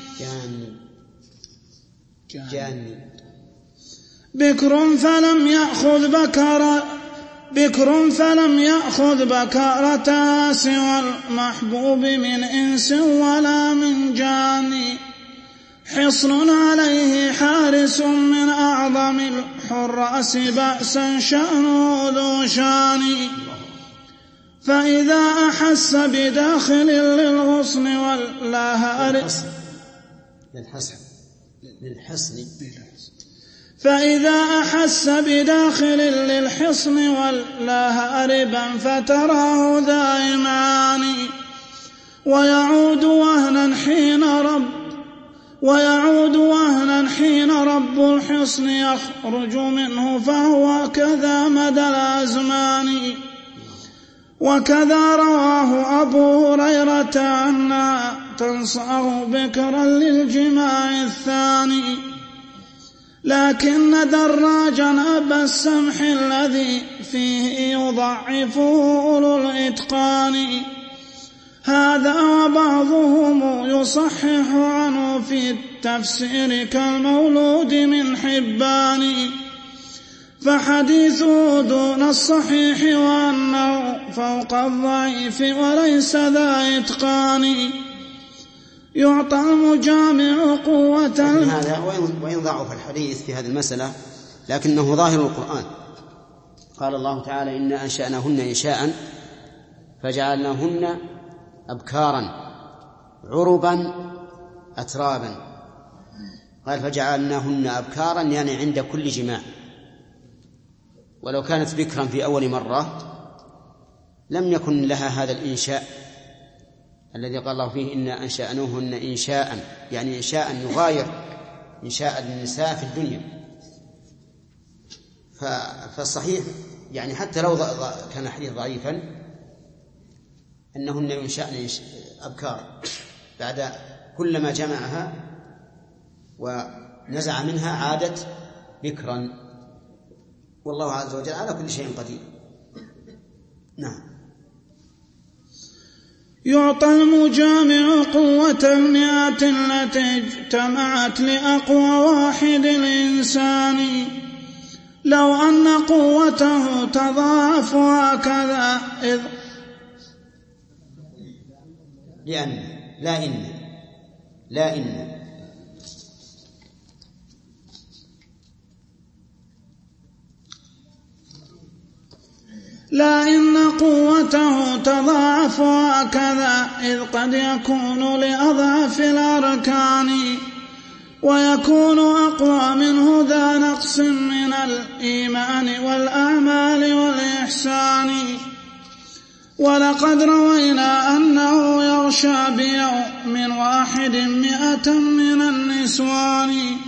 جاني بكر فلم يأخذ بكار بكر فلم يأخذ بكارتها سوى المحبوب من إنس ولا من جاني. حصن عليه حارس من أعظم الحراس بأسا شأنه ذو شان. فإذا أحس بداخل للغصن والله للحصن للحصن فإذا أحس بداخل للحصن والله أربا فتراه دائمان. ويعود وهنا حين رب ويعود وهنا حين رب الحصن يخرج منه فهو كذا مدى الأزمان. وكذا رواه أبو هريرة أنها تنصأه بكرا للجماع الثاني. لكن دراجا أبا السمح الذي فيه يضعفه أولو الإتقان. هذا وبعضهم يصحح عنه في التفسير كالمولود من حبان. فحديثه دون الصحيح وأنه فوق الضعيف وليس ذا إتقان. يعطى المجامع قوة. هذا وإن ضعف الحديث في هذه المسألة لكنه ظاهر القرآن. قال الله تعالى إنا أنشأناهن إنشاء فجعلناهن أبكارا عربا أترابا. قال فجعلناهن أبكارا يعني عند كل جماع. ولو كانت بكرا في أول مرة لم يكن لها هذا الإنشاء الذي قال الله فيه إنا أنشأناهن إنشاء يعني إنشاء يغاير إنشاء النساء في الدنيا. فالصحيح يعني حتى لو كان الحديث ضعيفا أنهن ينشأن أبكار بعد كلما جمعها ونزع منها عادت بكرا. والله عز وجل على كل شيء قدير. نعم. يعطى المجامع قوة المئات التي اجتمعت لأقوى واحد الإنسان. لو أن قوته تضاعف هكذا إذ لأن لا إن لا إن لا إن قوته تضاعف هكذا، إذ قد يكون لأضعف الأركان، ويكون أقوى منه ذا نقص من الإيمان والأعمال والإحسان. ولقد روينا أنه يغشى بيوم واحد مئة من النسوان،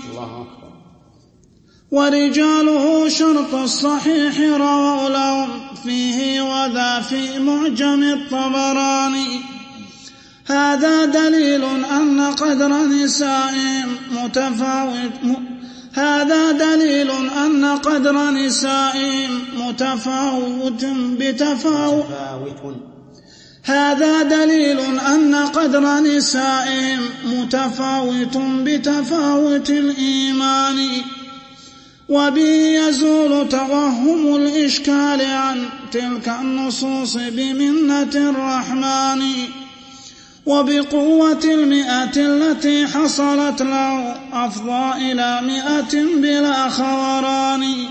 ورجاله شرط الصحيح رووا لهم فيه وذا في معجم الطبراني. هذا دليل أن قدر نسائهم متفاوت هذا دليل أن قدر نسائهم متفاوت بتفاوت هذا دليل أن قدر نسائهم متفاوت بتفاوت الإيمان، وبه يزول توهم الإشكال عن تلك النصوص بمنة الرحمن، وبقوة المئة التي حصلت له أفضى إلى مئة بلا خوران.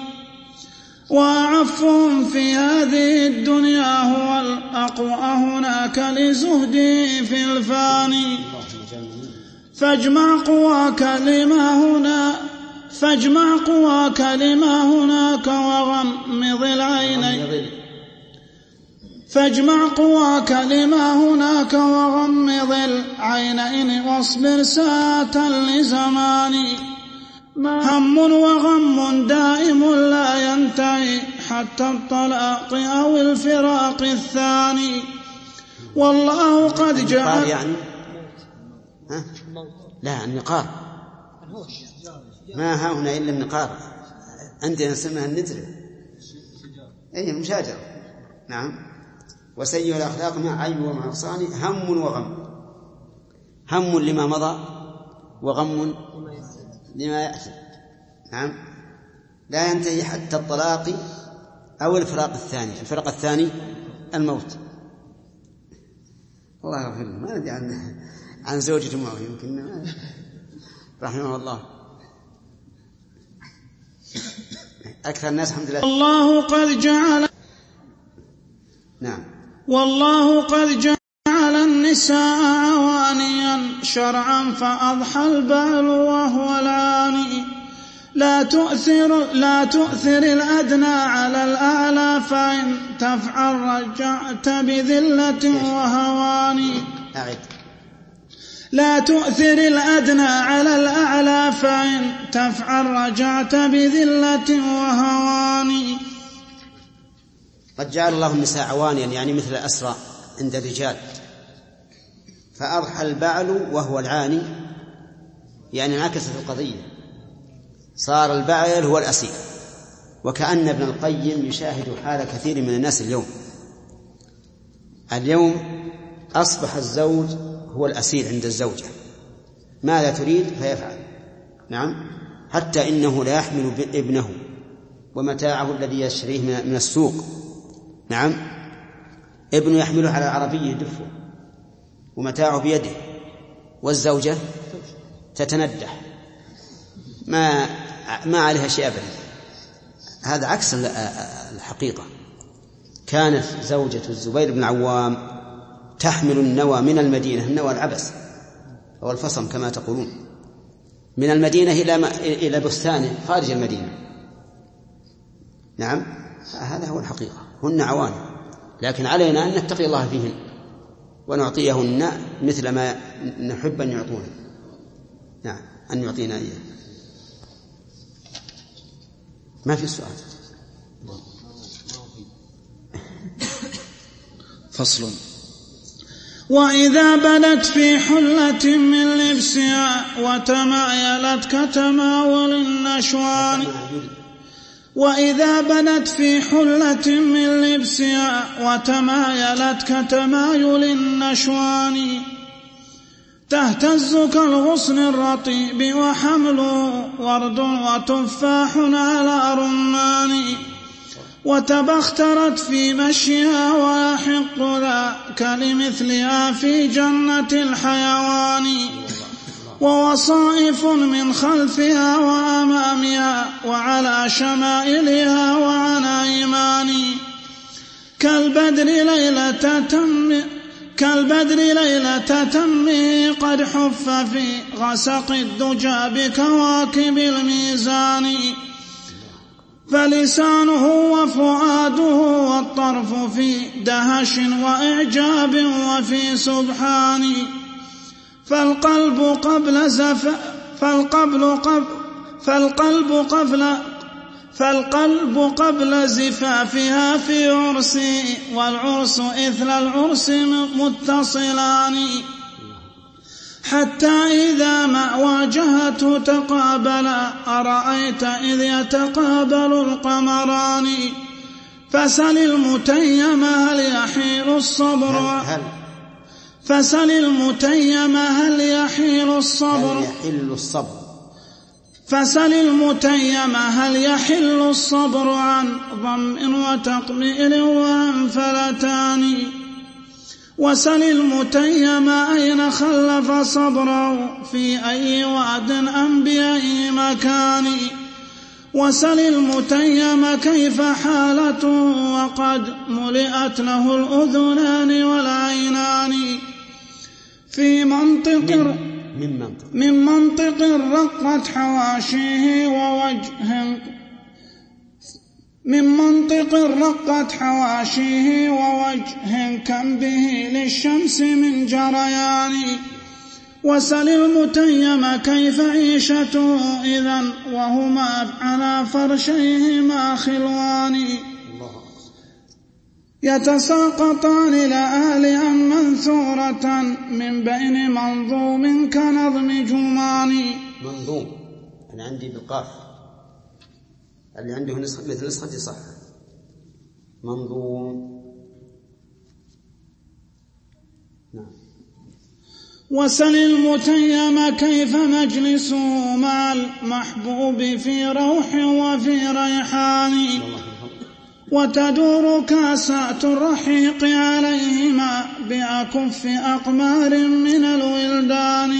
وأعفهم في هذه الدنيا هو الأقوى هناك لزهده في الفاني. فاجمع قواك لما هنا فاجمع قواك لما هناك وغمض العينين فاجمع قواك لما هناك وغمض العينين واصبر ساعة لزمان. هم وغم دائم لا ينتهي حتى الطلاق أو الفراق الثاني. والله قد جعل يعني ها؟ لا النقار ما ها هنا إلا النقار، عندنا نسميها النترة، أي مشاجرة. نعم. وسيء الأخلاق مع عيب ومع نقصان هم وغم، هم لما مضى وغم لما يأتي. نعم. لا ينتهي حتى الطلاق أو الفراق الثاني. الفراق الثاني الموت. الله يغفر له، ما ندري عن عن زوجته معه يمكن رحمه الله. أكثر الناس الحمد لله. الله قد جعل نعم. والله قد جعل النساء عوانيا شرعا فأضحى البعل وهو العاني. لا تؤثر لا تؤثر الأدنى على الأعلى، فإن تفعل رجعت بذلة وهوان. أعد. لا تؤثر الأدنى على الأعلى، فإن تفعل رجعت بذلة وهوان. قد جعل الله النساء عوانيا يعني مثل الأسرى عند الرجال، فأضحى البعل وهو العاني، يعني انعكست القضية، صار البعل هو الأسير. وكأن ابن القيم يشاهد حال كثير من الناس اليوم. اليوم أصبح الزوج هو الأسير عند الزوجة، ماذا تريد فيفعل. نعم. حتى إنه لا يحمل ابنه ومتاعه الذي يشتريه من السوق. نعم. ابنه يحمله على العربية يدفه ومتاعه بيده، والزوجة تتندح ما ما عليها شيء أبدا. هذا عكس الحقيقة. كانت زوجة الزبير بن العوام تحمل النوى من المدينة، النوى العبس أو الفصم كما تقولون، من المدينة إلى إلى بستانه خارج المدينة. نعم. هذا هو الحقيقة. هن عوان، لكن علينا أن نتقي الله فيهن ونعطيهن مثل ما نحب أن يعطونا. نعم. أن يعطينا إياه. ما في سؤال. فصل. وإذا بدت في حلة من لبسها وتمايلت كتماول النشوان وإذا بدت في حلة من لبسها وتمايلت كتمايل النشوان تهتز كالغصن الرطيب وحمله ورد وتفاح على رمان وتبخترت في مشيها ويحق ذاك لمثلها في جنة الحيوان ووصائف من خلفها وأمامها وعلى شمائلها وعن أيمان كالبدر ليلة تم كالبدر ليلة تمه قد حف في غسق الدجى بكواكب الميزان فلسانه وفؤاده والطرف في دهش وإعجاب وفي سبحان فالقلب قبل زف فالقلب قبل فالقلب قبل فالقلب قبل زفافها في عرسي والعرس إثل العرس متصلان حتى إذا ما واجهته تقابلا أرأيت إذ يتقابل القمران فسل المتيم هل يحيل الصبر هل فسل المتيم هل يحيل الصبر هل يحل الصبر فسل المتيم هل يحل الصبر عن ضم وتقبيل وعن فلتان وسل المتيم أين خلف صبره في أي وعد أم بأي مكان وسل المتيم كيف حالته وقد ملئت له الأذنان والعينان في منطق من منطق من منطق رقت حواشيه ووجه من منطق رقت حواشيه ووجه كم به للشمس من جريان وسل المتيم كيف عيشته إذن وهما على فرشيهما خلوان يتساقطان لآلئا منثورة من بين منظوم كنظم جمان منظوم أنا عندي بالقاف اللي عنده نسخة مثل نسختي صح منظوم نعم وسل المتيم كيف مجلسه مع المحبوب في روح وفي ريحان وتدور كاسات الرحيق عليهما بأكف أقمار من الولدان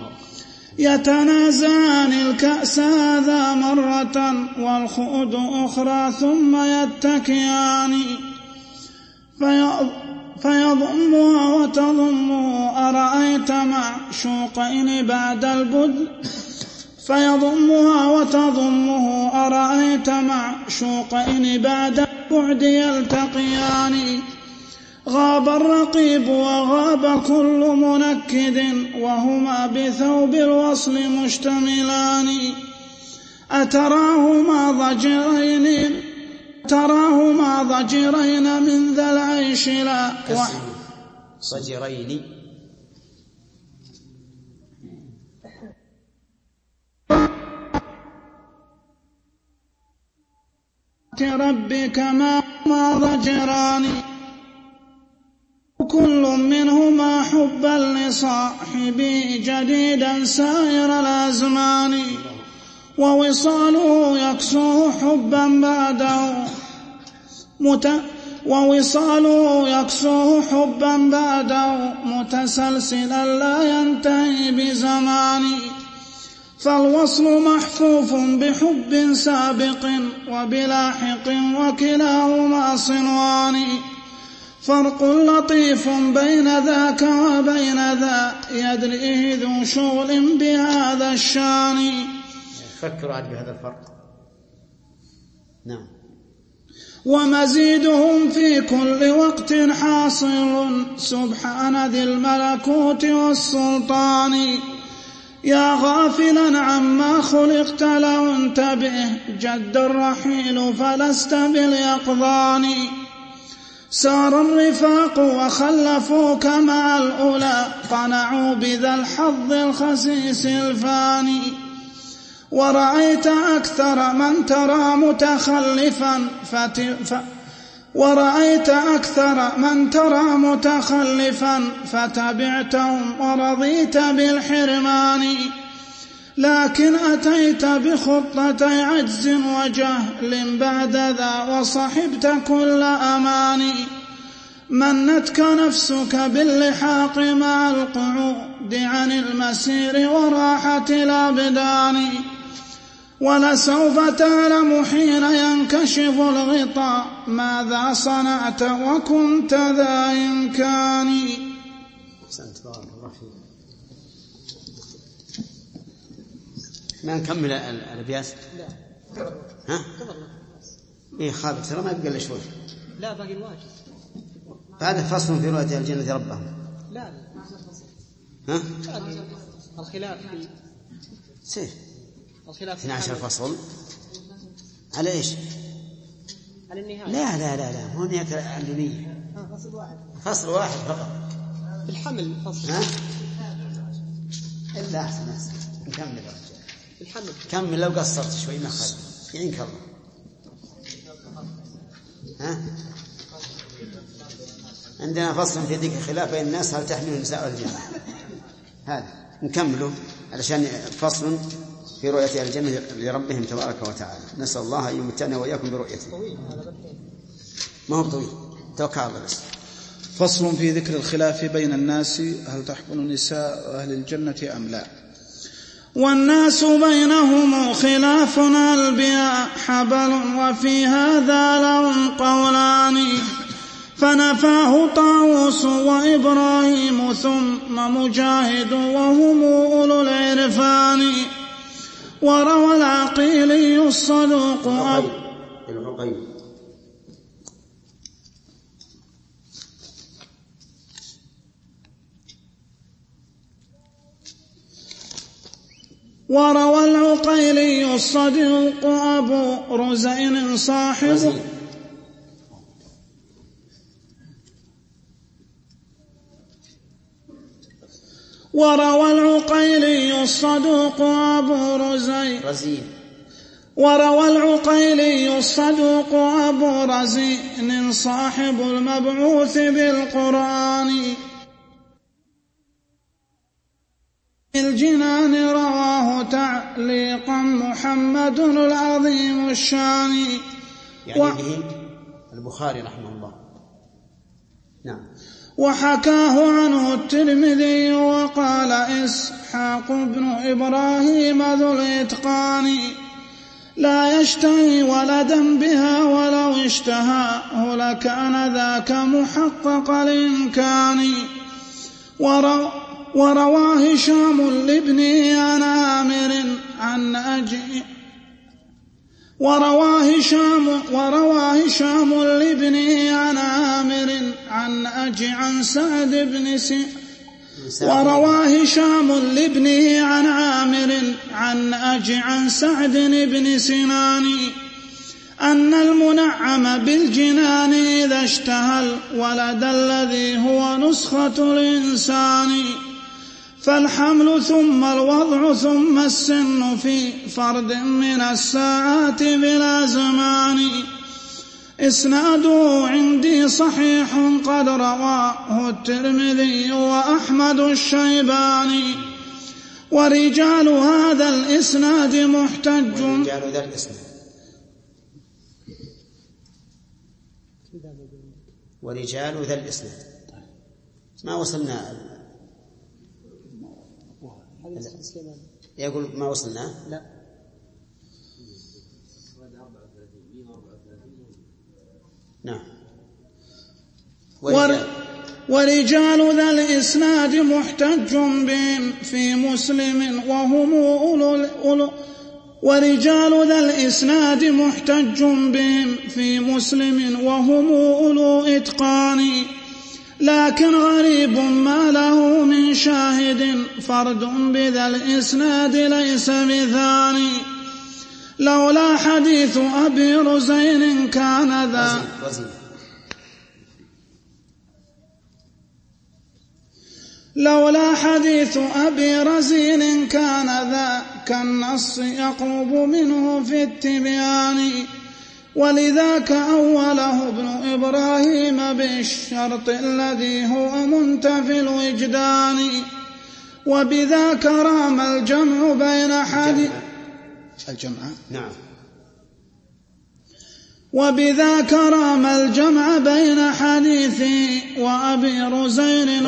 يتنازعان الكأس هذا مرة والخؤد أخرى ثم يتكيان فيضمها وتضمه أرأيت معشوقين بعد البدء فيضمها وتضمه أرأيت معشوقين بعد البعد يلتقيان غاب الرقيب وغاب كل منكد وهما بثوب الوصل مشتملان أتراهما ضجرين تراهما ضجرين من ذا العيش لا ضجرين ربك ما ما ضجران كل منهما حبا لصاحبه جديدا سائر الأزمان ووصاله يكسوه حبا بعده مت ووصاله يكسوه حبا بعده متسلسلا لا ينتهي بزمان فالوصل محفوف بحب سابق وبلاحق وكلاهما صنوان فرق لطيف بين ذاك وبين ذا يدريه ذو شغل بهذا الشان فكروا عاد بهذا الفرق نعم ومزيدهم في كل وقت حاصل سبحان ذي الملكوت والسلطان يا غافلا عما خلقت لو انتبه جد الرحيل فلست باليقظان سار الرفاق وخلفوك مع الأولى قنعوا بذا الحظ الخسيس الفاني ورأيت أكثر من ترى متخلفا فت... ف... ورأيت أكثر من ترى متخلفا فتبعتهم ورضيت بالحرمان لكن أتيت بخطتي عجز وجهل بعد ذا وصحبت كل أماني منتك نفسك باللحاق مع القعود عن المسير وراحة الأبدان ولسوف تعلم حين ينكشف الغطاء ماذا صنعت وكنت ذا إمكاني. أحسنت بارك الله فيك. ما نكمل الأبيات؟ لا. ها؟ إيه خالد ترى ما يبقى شوي. لا باقي الواجب. هذا فصل في رؤية الجنة ربهم. لا. ها؟ الخلاف في. سير. الخلاف اثني عشر فصل. على إيش؟ على النهاية. لا لا لا لا مو نهاية العلمية. فصل واحد. فصل واحد فقط. في الحمل فصل. ها؟ إلا أحسن أحسن. نكمل يا رجال. في الحمل. كمل لو قصرت شوي ما خالد. يعينك الله. ها؟ عندنا فصل في ذكر خلاف بين الناس هل تحمل النساء والرجال. هذا نكمله علشان فصل في رؤية الجنة لربهم تبارك وتعالى. نسأل الله أن يمتعنا وإياكم برؤيته. ما هو طويل توكل الله بس. فصل في ذكر الخلاف بين الناس هل تحمل نساء أهل الجنة أم لا. والناس بينهم خلاف هل بها حبل وفي هذا لهم قولان فنفاه طاووس وإبراهيم ثم مجاهد وهم أولو العرفان. وروى العقيلي الصدوق العقيل وروى العقيلي الصدوق أبو رزين صاحب وروى العقيلي الصدوق أبو رزين رزين وروى العقيلي الصدوق أبو رزين صاحب المبعوث بالقرآن الجنان رواه تعليقا محمد العظيم الشان. يعني و... به البخاري رحمه الله. نعم. وحكاه عنه الترمذي وقال إسحاق بن إبراهيم ذو الإتقان لا يشتهي ولدا بها ولو اشتهاه لكان ذاك محقق الإمكان. ورو وروى هشام لابن عن عامر عن أجي وروى هشام وروى هشام لابن عن عامر عن أجي عن سعد بن س وروى هشام لابن عن عامر عن أجي عن سعد بن سنان أن المنعم بالجنان إذا اشتهى الولد الذي هو نسخة الإنسان فالحمل ثم الوضع ثم السن في فرد من الساعات بلا زمان. إسناده عندي صحيح قد رواه الترمذي وأحمد الشيباني ورجال هذا الإسناد محتج ورجال ذا الإسناد ورجال ذا الإسناد ما وصلنا يقول ما وصلنا لا نعم. ورجال, ورجال ذا الإسناد محتج بهم في مسلم وهم أولو ورجال ذا الإسناد محتج بهم في مسلم وهم أولو إتقان لكن غريب ما له من شاهد فرد بذا الإسناد ليس بثاني لولا حديث أبي رزين كان ذا لولا حديث أبي رزين كان ذا كالنص يقرب منه في التبيان ولذاك أوله ابن إبراهيم بالشرط الذي هو منتفي الوجدان وبذاك رام الجمع بين حديث الجمع نعم وبذاك رام الجمع بين حديثي وأبي رزين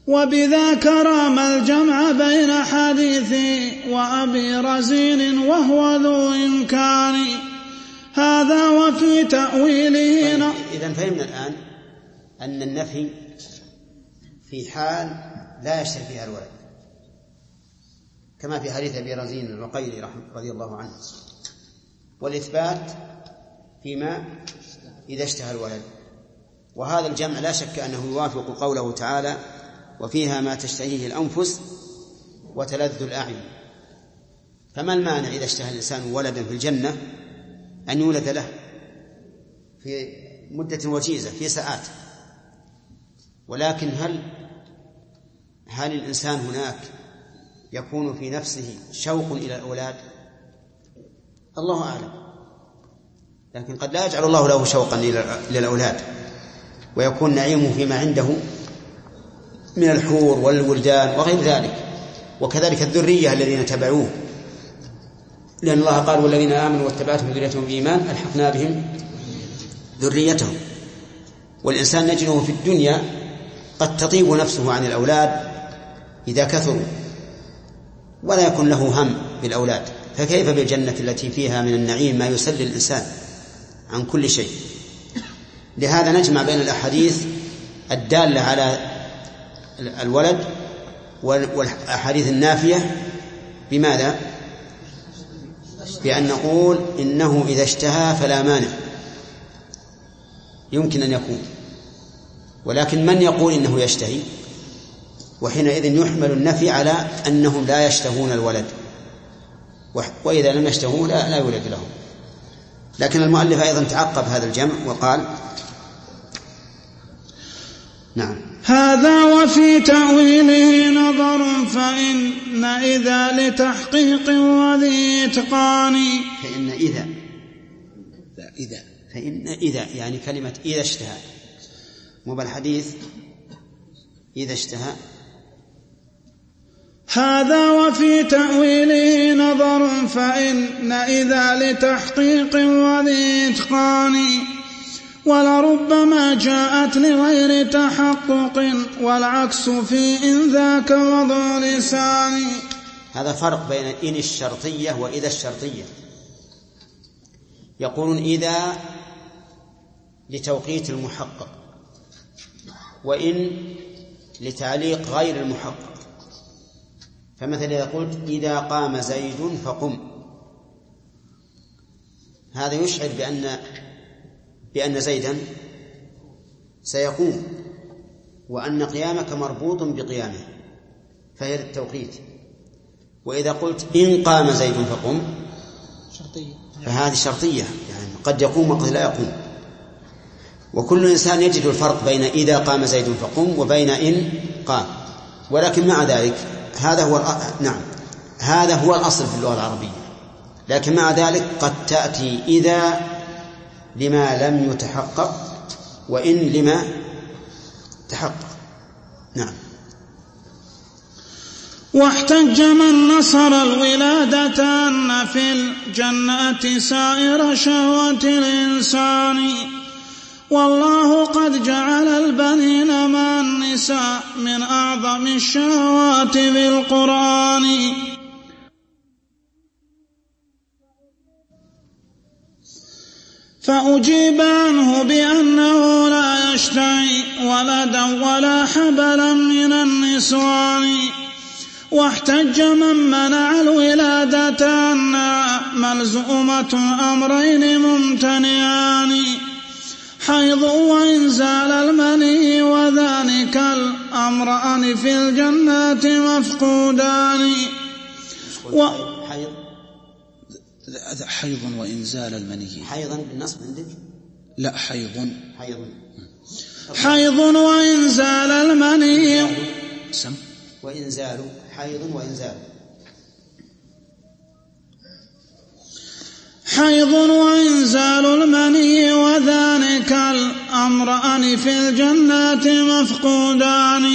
وبذاك رام الجمع بين حديثي وأبي رزين وهو ذو إمكان هذا وفي تأويله. إذن فهمنا الآن أن النفي في حال لا يشتري فيها الولد، كما في حديث أبي رزين الرقيلي رضي الله عنه، والإثبات فيما إذا اشتهى الولد. وهذا الجمع لا شك أنه يوافق قوله تعالى وفيها ما تشتهيه الأنفس وتلذ الأعين. فما المانع إذا اشتهى الإنسان ولدا في الجنة أن يولد له في مدة وجيزة في ساعات؟ ولكن هل هل الإنسان هناك يكون في نفسه شوق إلى الأولاد؟ الله أعلم، لكن قد لا يجعل الله له شوقا إلى الأولاد، ويكون نعيمه فيما عنده من الحور والولدان وغير ذلك، وكذلك الذرية الذين تبعوه، لأن الله قال والذين آمنوا واتبعتهم ذريتهم بإيمان ألحقنا بهم ذريتهم. والإنسان نجده في الدنيا قد تطيب نفسه عن الأولاد إذا كثروا ولا يكون له هم بالأولاد، فكيف بالجنة التي فيها من النعيم ما يسلي الإنسان عن كل شيء؟ لهذا نجمع بين الأحاديث الدالة على الولد والأحاديث النافية بماذا؟ بأن نقول إنه إذا اشتهى فلا مانع، يمكن أن يكون، ولكن من يقول إنه يشتهي؟ وحينئذ يحمل النفي على أنهم لا يشتهون الولد، وإذا لم يشتهوا لا, لا يولد لهم. لكن المؤلف أيضا تعقب هذا الجمع وقال نعم هذا وفي تأويله نظر فإن إذا لتحقيق وذي إتقان. فإن إذا إذا فإن إذا يعني كلمة إذا اشتهى، مو بالحديث إذا اشتهى. هذا وفي تأويله نظر فإن إذا لتحقيق وذي إتقان ولربما جاءت لغير تحقق والعكس في إن ذاك وضع لسان. هذا فرق بين إن الشرطية وإذا الشرطية. يقولون إذا لتوقيت المحقق، وإن لتعليق غير المحقق. فمثلا إذا قلت إذا قام زيد فقم، هذا يشعر بأن بأن زيدا سيقوم، وأن قيامك مربوط بقيامه، فهي التوقيت. وإذا قلت إن قام زيد فقم فهذه شرطية، يعني قد يقوم وقد لا يقوم. وكل إنسان يجد الفرق بين إذا قام زيد فقم وبين إن قام، ولكن مع ذلك هذا هو نعم هذا هو الأصل في اللغة العربية. لكن مع ذلك قد تأتي إذا لما لم يتحقق وإن لما تحقق. نعم. واحتج من نصر الولادة أن في الجنة سائر شهوة الإنسان والله قد جعل البنين مع النساء من أعظم الشهوات بالقرآن. فأجيب عنه بأنه لا يشتهي ولدا ولا حبلا من النسوان. واحتج من منع الولادة أنها ملزومة أمرين ممتنعان حيض وإنزال المني وذلك الأمران في الجنات مفقودان. و... حيض حيض وإنزال المني. حيضا بالنصب عندك؟ لا حيض حيض حيض وإنزال المني سم وإنزال حيض وإنزال حيض وإنزال المني وذلك الأمران في الجنات مفقودان.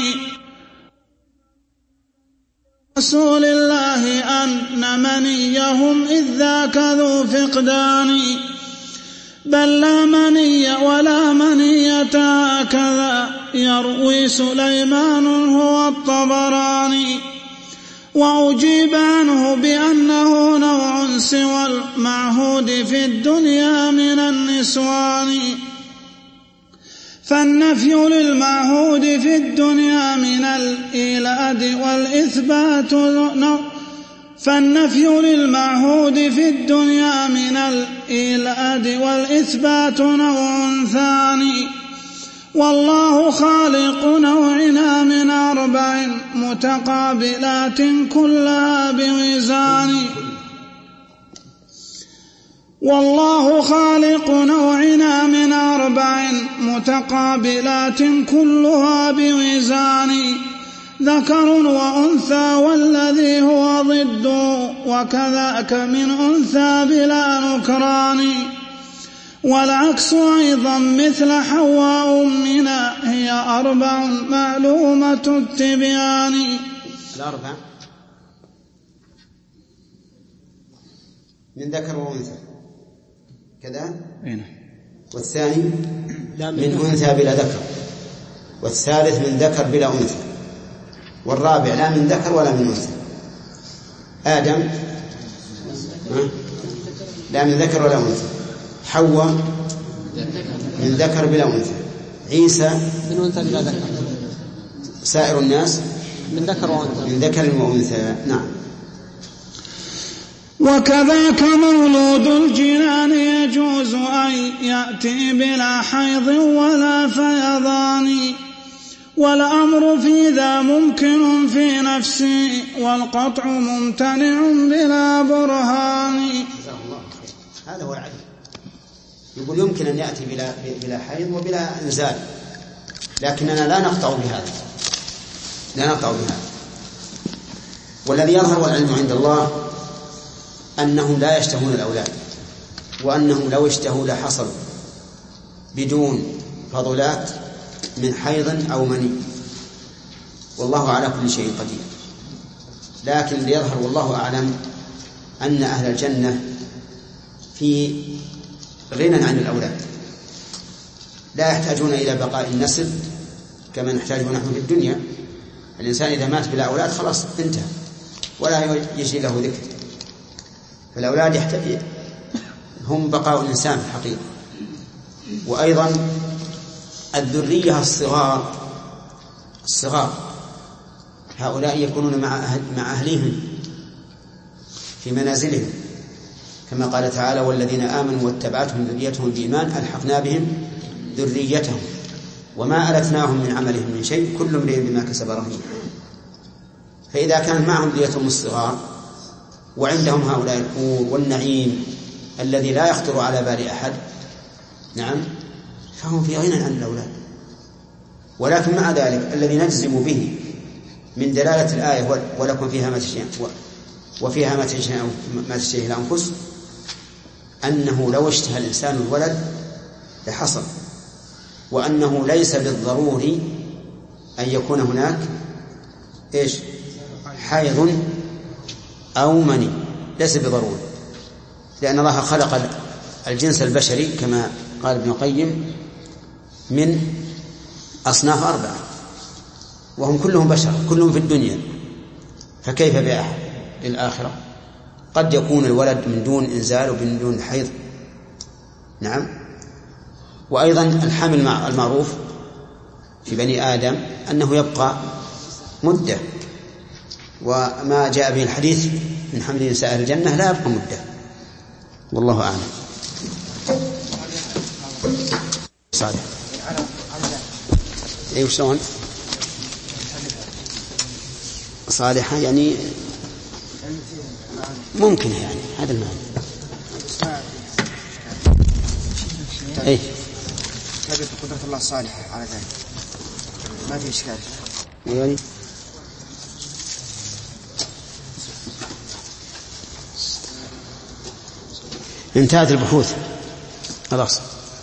رسول الله أن منيهم إذ ذاك ذو فقدان بل لا مني ولا منية هكذا يروي سليمان هو الطبراني. وأجيب عنه بأنه نوع سوى المعهود في الدنيا من النسوان. فالنفي للمعهود في الدنيا من الإيلاد والإثبات نوع فالنفي للمعهود في الدنيا من الإيلاد والإثبات نوع ثاني. والله خالق نوعنا من أربع متقابلات كلها بميزان. والله خالق نوعنا من أربع متقابلات كلها بميزان. ذكر وأنثى والذي هو ضد وكذاك من أنثى بلا نكران. والعكس أيضا مثل حواء أمنا هي أربع معلومة التبيان. الأربع من ذكر وأنثى كذا. والثاني من أنثى بلا ذكر. والثالث من ذكر بلا أنثى. والرابع لا من ذكر ولا من أنثى. آدم لا من ذكر ولا أنثى. حواء من ذكر بلا أنثى. عيسى من أنثى بلا ذكر. سائر الناس من ذكر وأنثى. من ذكر وأنثى. نعم. وكذاك مولود الجنان يجوز أن يأتي بلا حيض ولا فيضان. والأمر في ذا ممكن في نفسي والقطع ممتنع بلا برهان. هذا هو العدل. يقول يمكن أن يأتي بلا, بلا حيض وبلا إنزال، لكننا لا نقطع بهذا لا نقطع بهذا. والذي يظهر والعلم عند الله أنهم لا يشتهون الأولاد، وأنهم لو اشتهوا لحصل بدون فضلات من حيض أو مني، والله على كل شيء قدير. لكن ليظهر والله أعلم أن أهل الجنة في غنى عن الأولاد، لا يحتاجون إلى بقاء النسل كما نحتاجه نحن في الدنيا. الإنسان إذا مات بلا أولاد خلاص انتهى ولا يجري له ذكر. فالأولاد يحتاج هم بقاء الإنسان في الحقيقة. وأيضا الذرية الصغار الصغار هؤلاء يكونون مع أهل مع أهلهم في منازلهم، كما قال تعالى: والذين آمنوا واتبعتهم ذريتهم بإيمان ألحقنا بهم ذريتهم وما ألتناهم من عملهم من شيء كل امرئ بما كسب رهين. فإذا كان معهم ذريتهم الصغار وعندهم هؤلاء الحور والنعيم الذي لا يخطر على بال أحد، نعم، فهم في غنى عن الأولاد. ولكن مع ذلك الذي نجزم به من دلالة الآية ولكم فيها ما تشتهي وفيها ما تشتهي ما تشتهي الأنفس أنه لو اشتهى الإنسان الولد لحصل، وأنه ليس بالضروري أن يكون هناك إيش حيض أو مني، ليس بضروري، لأن الله خلق الجنس البشري كما قال ابن القيم من أصناف أربعة، وهم كلهم بشر كلهم في الدنيا، فكيف بأحد للآخرة؟ قد يكون الولد من دون إنزال ومن دون حيض. نعم. وأيضا الحمل المعروف في بني آدم أنه يبقى مدة، وما جاء به الحديث من حمل نساء الجنة لا يبقى مدة، والله أعلم. صالح أي وشلون صالحة يعني ممكن يعني هذا المعنى. أي ثابت قدرة الله الصالحة على ذلك، ما في إشكال يعني. انتهت البحوث خلاص.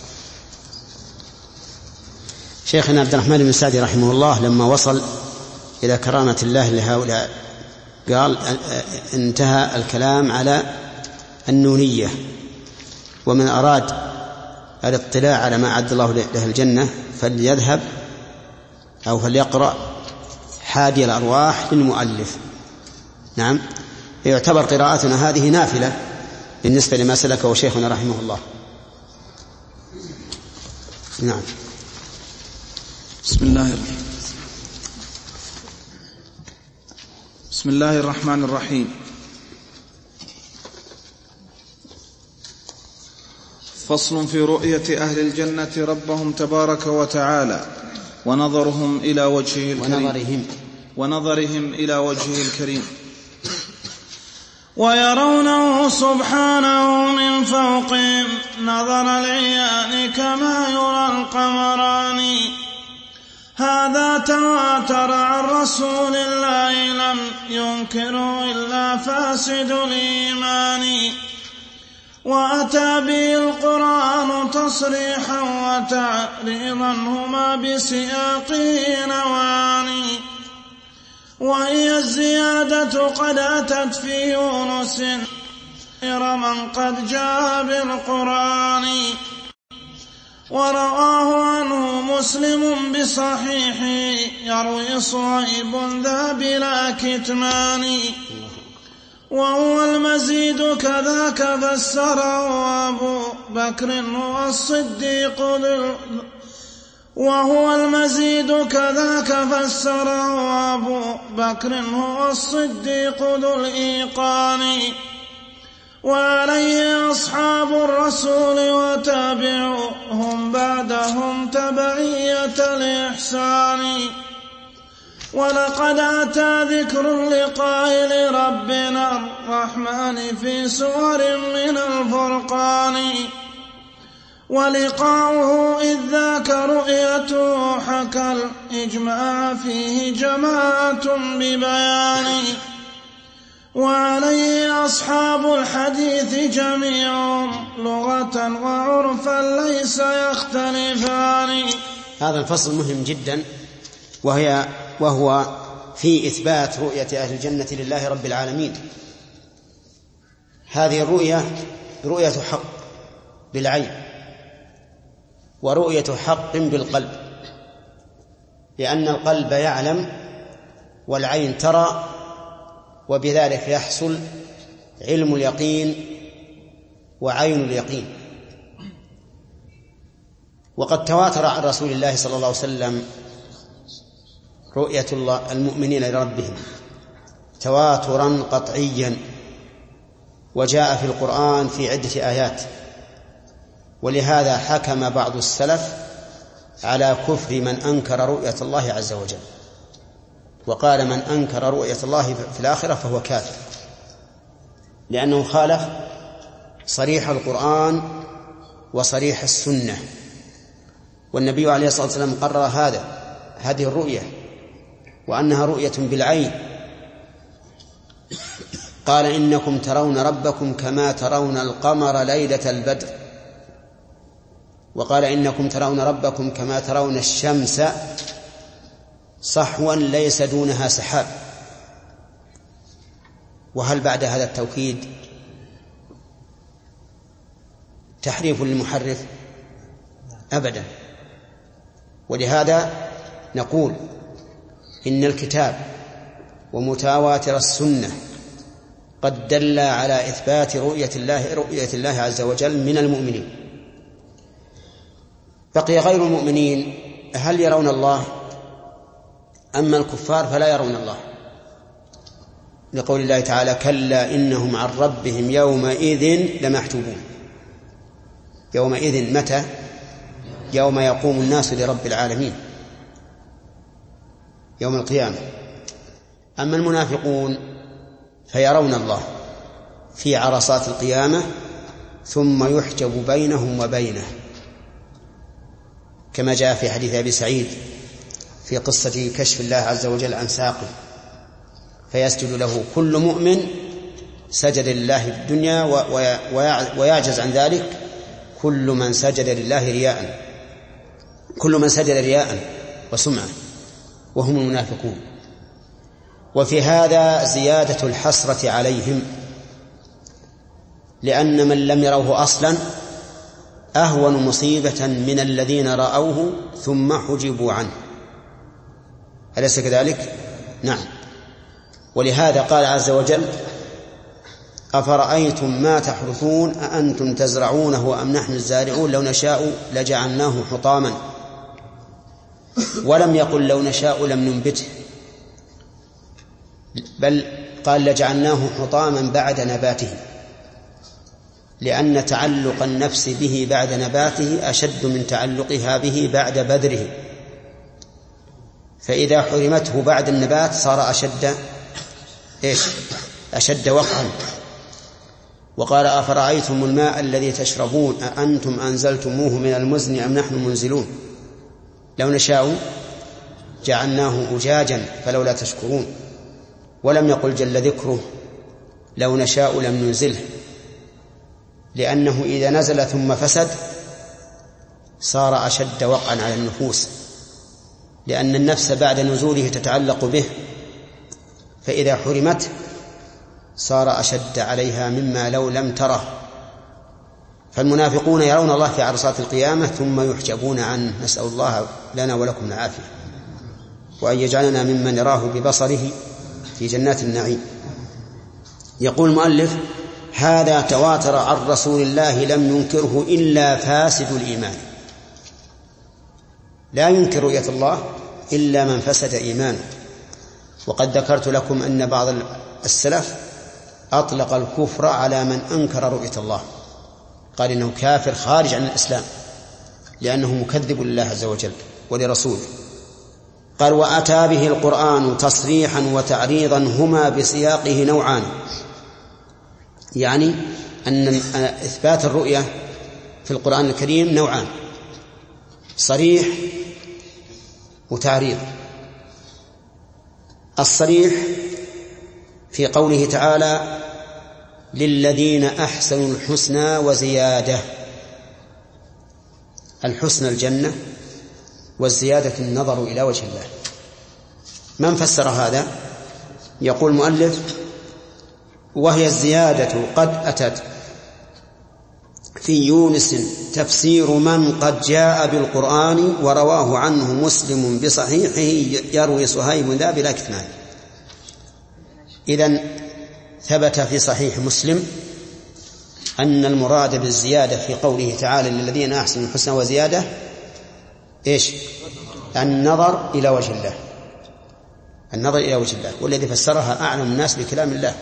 شيخنا عبد الرحمن بن سعدي رحمه الله لما وصل إلى كرامة الله لهؤلاء قال انتهى الكلام على النونية، ومن أراد الاطلاع على ما أعد الله له الجنة فليذهب أو فليقرأ حادي الأرواح للمؤلف. نعم، يعتبر قراءتنا هذه نافلة بالنسبة لما سلكه شيخنا رحمه الله. نعم. بسم الله بسم الله الرحمن الرحيم. فصل في رؤية أهل الجنة ربهم تبارك وتعالى ونظرهم إلى وجهه الكريم ونظرهم, ونظرهم إلى وجهه الكريم ويرونه سبحانه من فوقهم نظر العيان كما يرى القمران. هذا تواتر عن رسول الله لم ينكره إلا فاسد الإيمان. وأتى به القرآن تصريحا وتعريضا هما بسياقه نوعان. وهي الزيادة قد أتت في يونس غير من قد جاء بالقرآن. ورواه عنه مسلم بصحيحه يروي صهيب ذا بلا كتمان. وهو المزيد كذاك فسره أبو بكر والصديق وهو المزيد كذاك فسره أبو بكر هو الصديق ذو الإيقان. وعليه أصحاب الرسول وتابعوهم بعدهم تبعية الإحسان. ولقد أتى ذكر اللقاء لربنا الرحمن في سور من الفرقان. ولقاؤه إذ ذاك رؤيته حكى الإجماع فيه جماعة ببيان. وعليه أصحاب الحديث جميعهم لغة وعرفا ليس يختلفان. هذا الفصل مهم جدا، وهي وهو في إثبات رؤية أهل الجنة لله رب العالمين. هذه الرؤية رؤية حق بالعين، ورؤية حق بالقلب، لأن القلب يعلم والعين ترى، وبذلك يحصل علم اليقين وعين اليقين. وقد تواتر عن رسول الله صلى الله عليه وسلم رؤية الله المؤمنين لربهم تواترا قطعيا، وجاء في القرآن في عدة آيات. ولهذا حكم بعض السلف على كفر من أنكر رؤية الله عز وجل، وقال من أنكر رؤية الله في الآخرة فهو كافر، لأنه خالف صريح القرآن وصريح السنة. والنبي عليه الصلاة والسلام قرر هذا هذه الرؤية وأنها رؤية بالعين. قال إنكم ترون ربكم كما ترون القمر ليلة البدر، وقال إنكم ترون ربكم كما ترون الشمس صحوا ليس دونها سحاب. وهل بعد هذا التوكيد تحريف للمحرف؟ أبدا. ولهذا نقول إن الكتاب ومتواتر السنة قد دل على إثبات رؤية الله رؤية الله عز وجل من المؤمنين. بقي غير المؤمنين هل يرون الله؟ أما الكفار فلا يرون الله، لقول الله تعالى كلا إنهم عن ربهم يومئذ لمحجوبون. يومئذ متى؟ يوم يقوم الناس لرب العالمين، يوم القيامة. أما المنافقون فيرون الله في عرصات القيامة ثم يحجب بينهم وبينه، كما جاء في حديث أبي سعيد في قصة كشف الله عز وجل عن ساقه، فيسجد له كل مؤمن سجد لله في الدنيا ويعجز عن ذلك كل من سجد لله رياء كل من سجد رياء وسمعة، وهم المنافقون. وفي هذا زيادة الحسرة عليهم، لأن من لم يروه أصلا أهون مصيبة من الذين رأوه ثم حجبوا عنه. أليس كذلك؟ نعم. ولهذا قال عز وجل: أفرأيتم ما تحرثون أأنتم تزرعونه أم نحن الزارعون لو نشاء لجعلناه حطاما. ولم يقل لو نشاء لم ننبته، بل قال لجعلناه حطاما بعد نباته، لأن تعلق النفس به بعد نباته أشد من تعلقها به بعد بذره، فإذا حرمته بعد النبات صار أشد إيش؟ أشد وقعا. وقال: أفرأيتم الماء الذي تشربون أأنتم أنزلتموه من المزن أم نحن منزلون لو نشاء جعلناه أجاجا فلولا تشكرون. ولم يقل جل ذكره لو نشاء لم ننزله، لأنه إذا نزل ثم فسد صار أشد وقعا على النفوس، لأن النفس بعد نزوله تتعلق به، فإذا حرمت صار أشد عليها مما لو لم تره. فالمنافقون يرون الله في عرصات القيامة ثم يحجبون عنه، نسأل الله لنا ولكم العافية، وأن يجعلنا ممن يراه ببصره في جنات النعيم. يقول المؤلف: هذا تواتر عن رسول الله لم ينكره إلا فاسد الإيمان. لا ينكر رؤية الله إلا من فسد إيمانه. وقد ذكرت لكم أن بعض السلف أطلق الكفر على من أنكر رؤية الله، قال إنه كافر خارج عن الإسلام لأنه مكذب لله عز وجل ولرسوله. قال: وأتى به القرآن تصريحا وتعريضا هما بسياقه نوعان، يعني أن إثبات الرؤية في القرآن الكريم نوعان: صريح وتعريض. الصريح في قوله تعالى: للذين أحسنوا الحسنى وزيادة. الحسنى الجنة، والزيادة النظر إلى وجه الله. من فسر هذا؟ يقول المؤلف: وهي الزيادة قد أتت في يونس تفسير من قد جاء بالقرآن ورواه عنه مسلم بصحيحه يروي صهيب ذا بلا كتمان. إذن ثبت في صحيح مسلم أن المراد بالزيادة في قوله تعالى: للذين أحسنوا الحسنى وزيادة إيش؟ النظر إلى وجه الله، النظر إلى وجه الله. والذي فسرها أعلم الناس بكلام الله،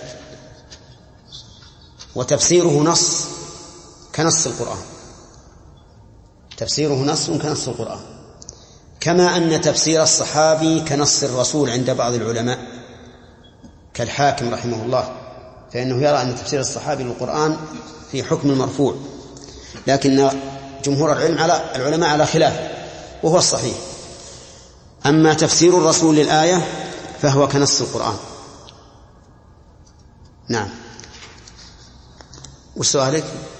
وتفسيره نص كنص القرآن، تفسيره نص كنص القرآن، كما أن تفسير الصحابي كنص الرسول عند بعض العلماء كالحاكم رحمه الله، فإنه يرى أن تفسير الصحابي للقرآن في حكم المرفوع، لكن جمهور العلم على العلماء على خلاف، وهو الصحيح. أما تفسير الرسول للآية فهو كنص القرآن. نعم. وسؤالك؟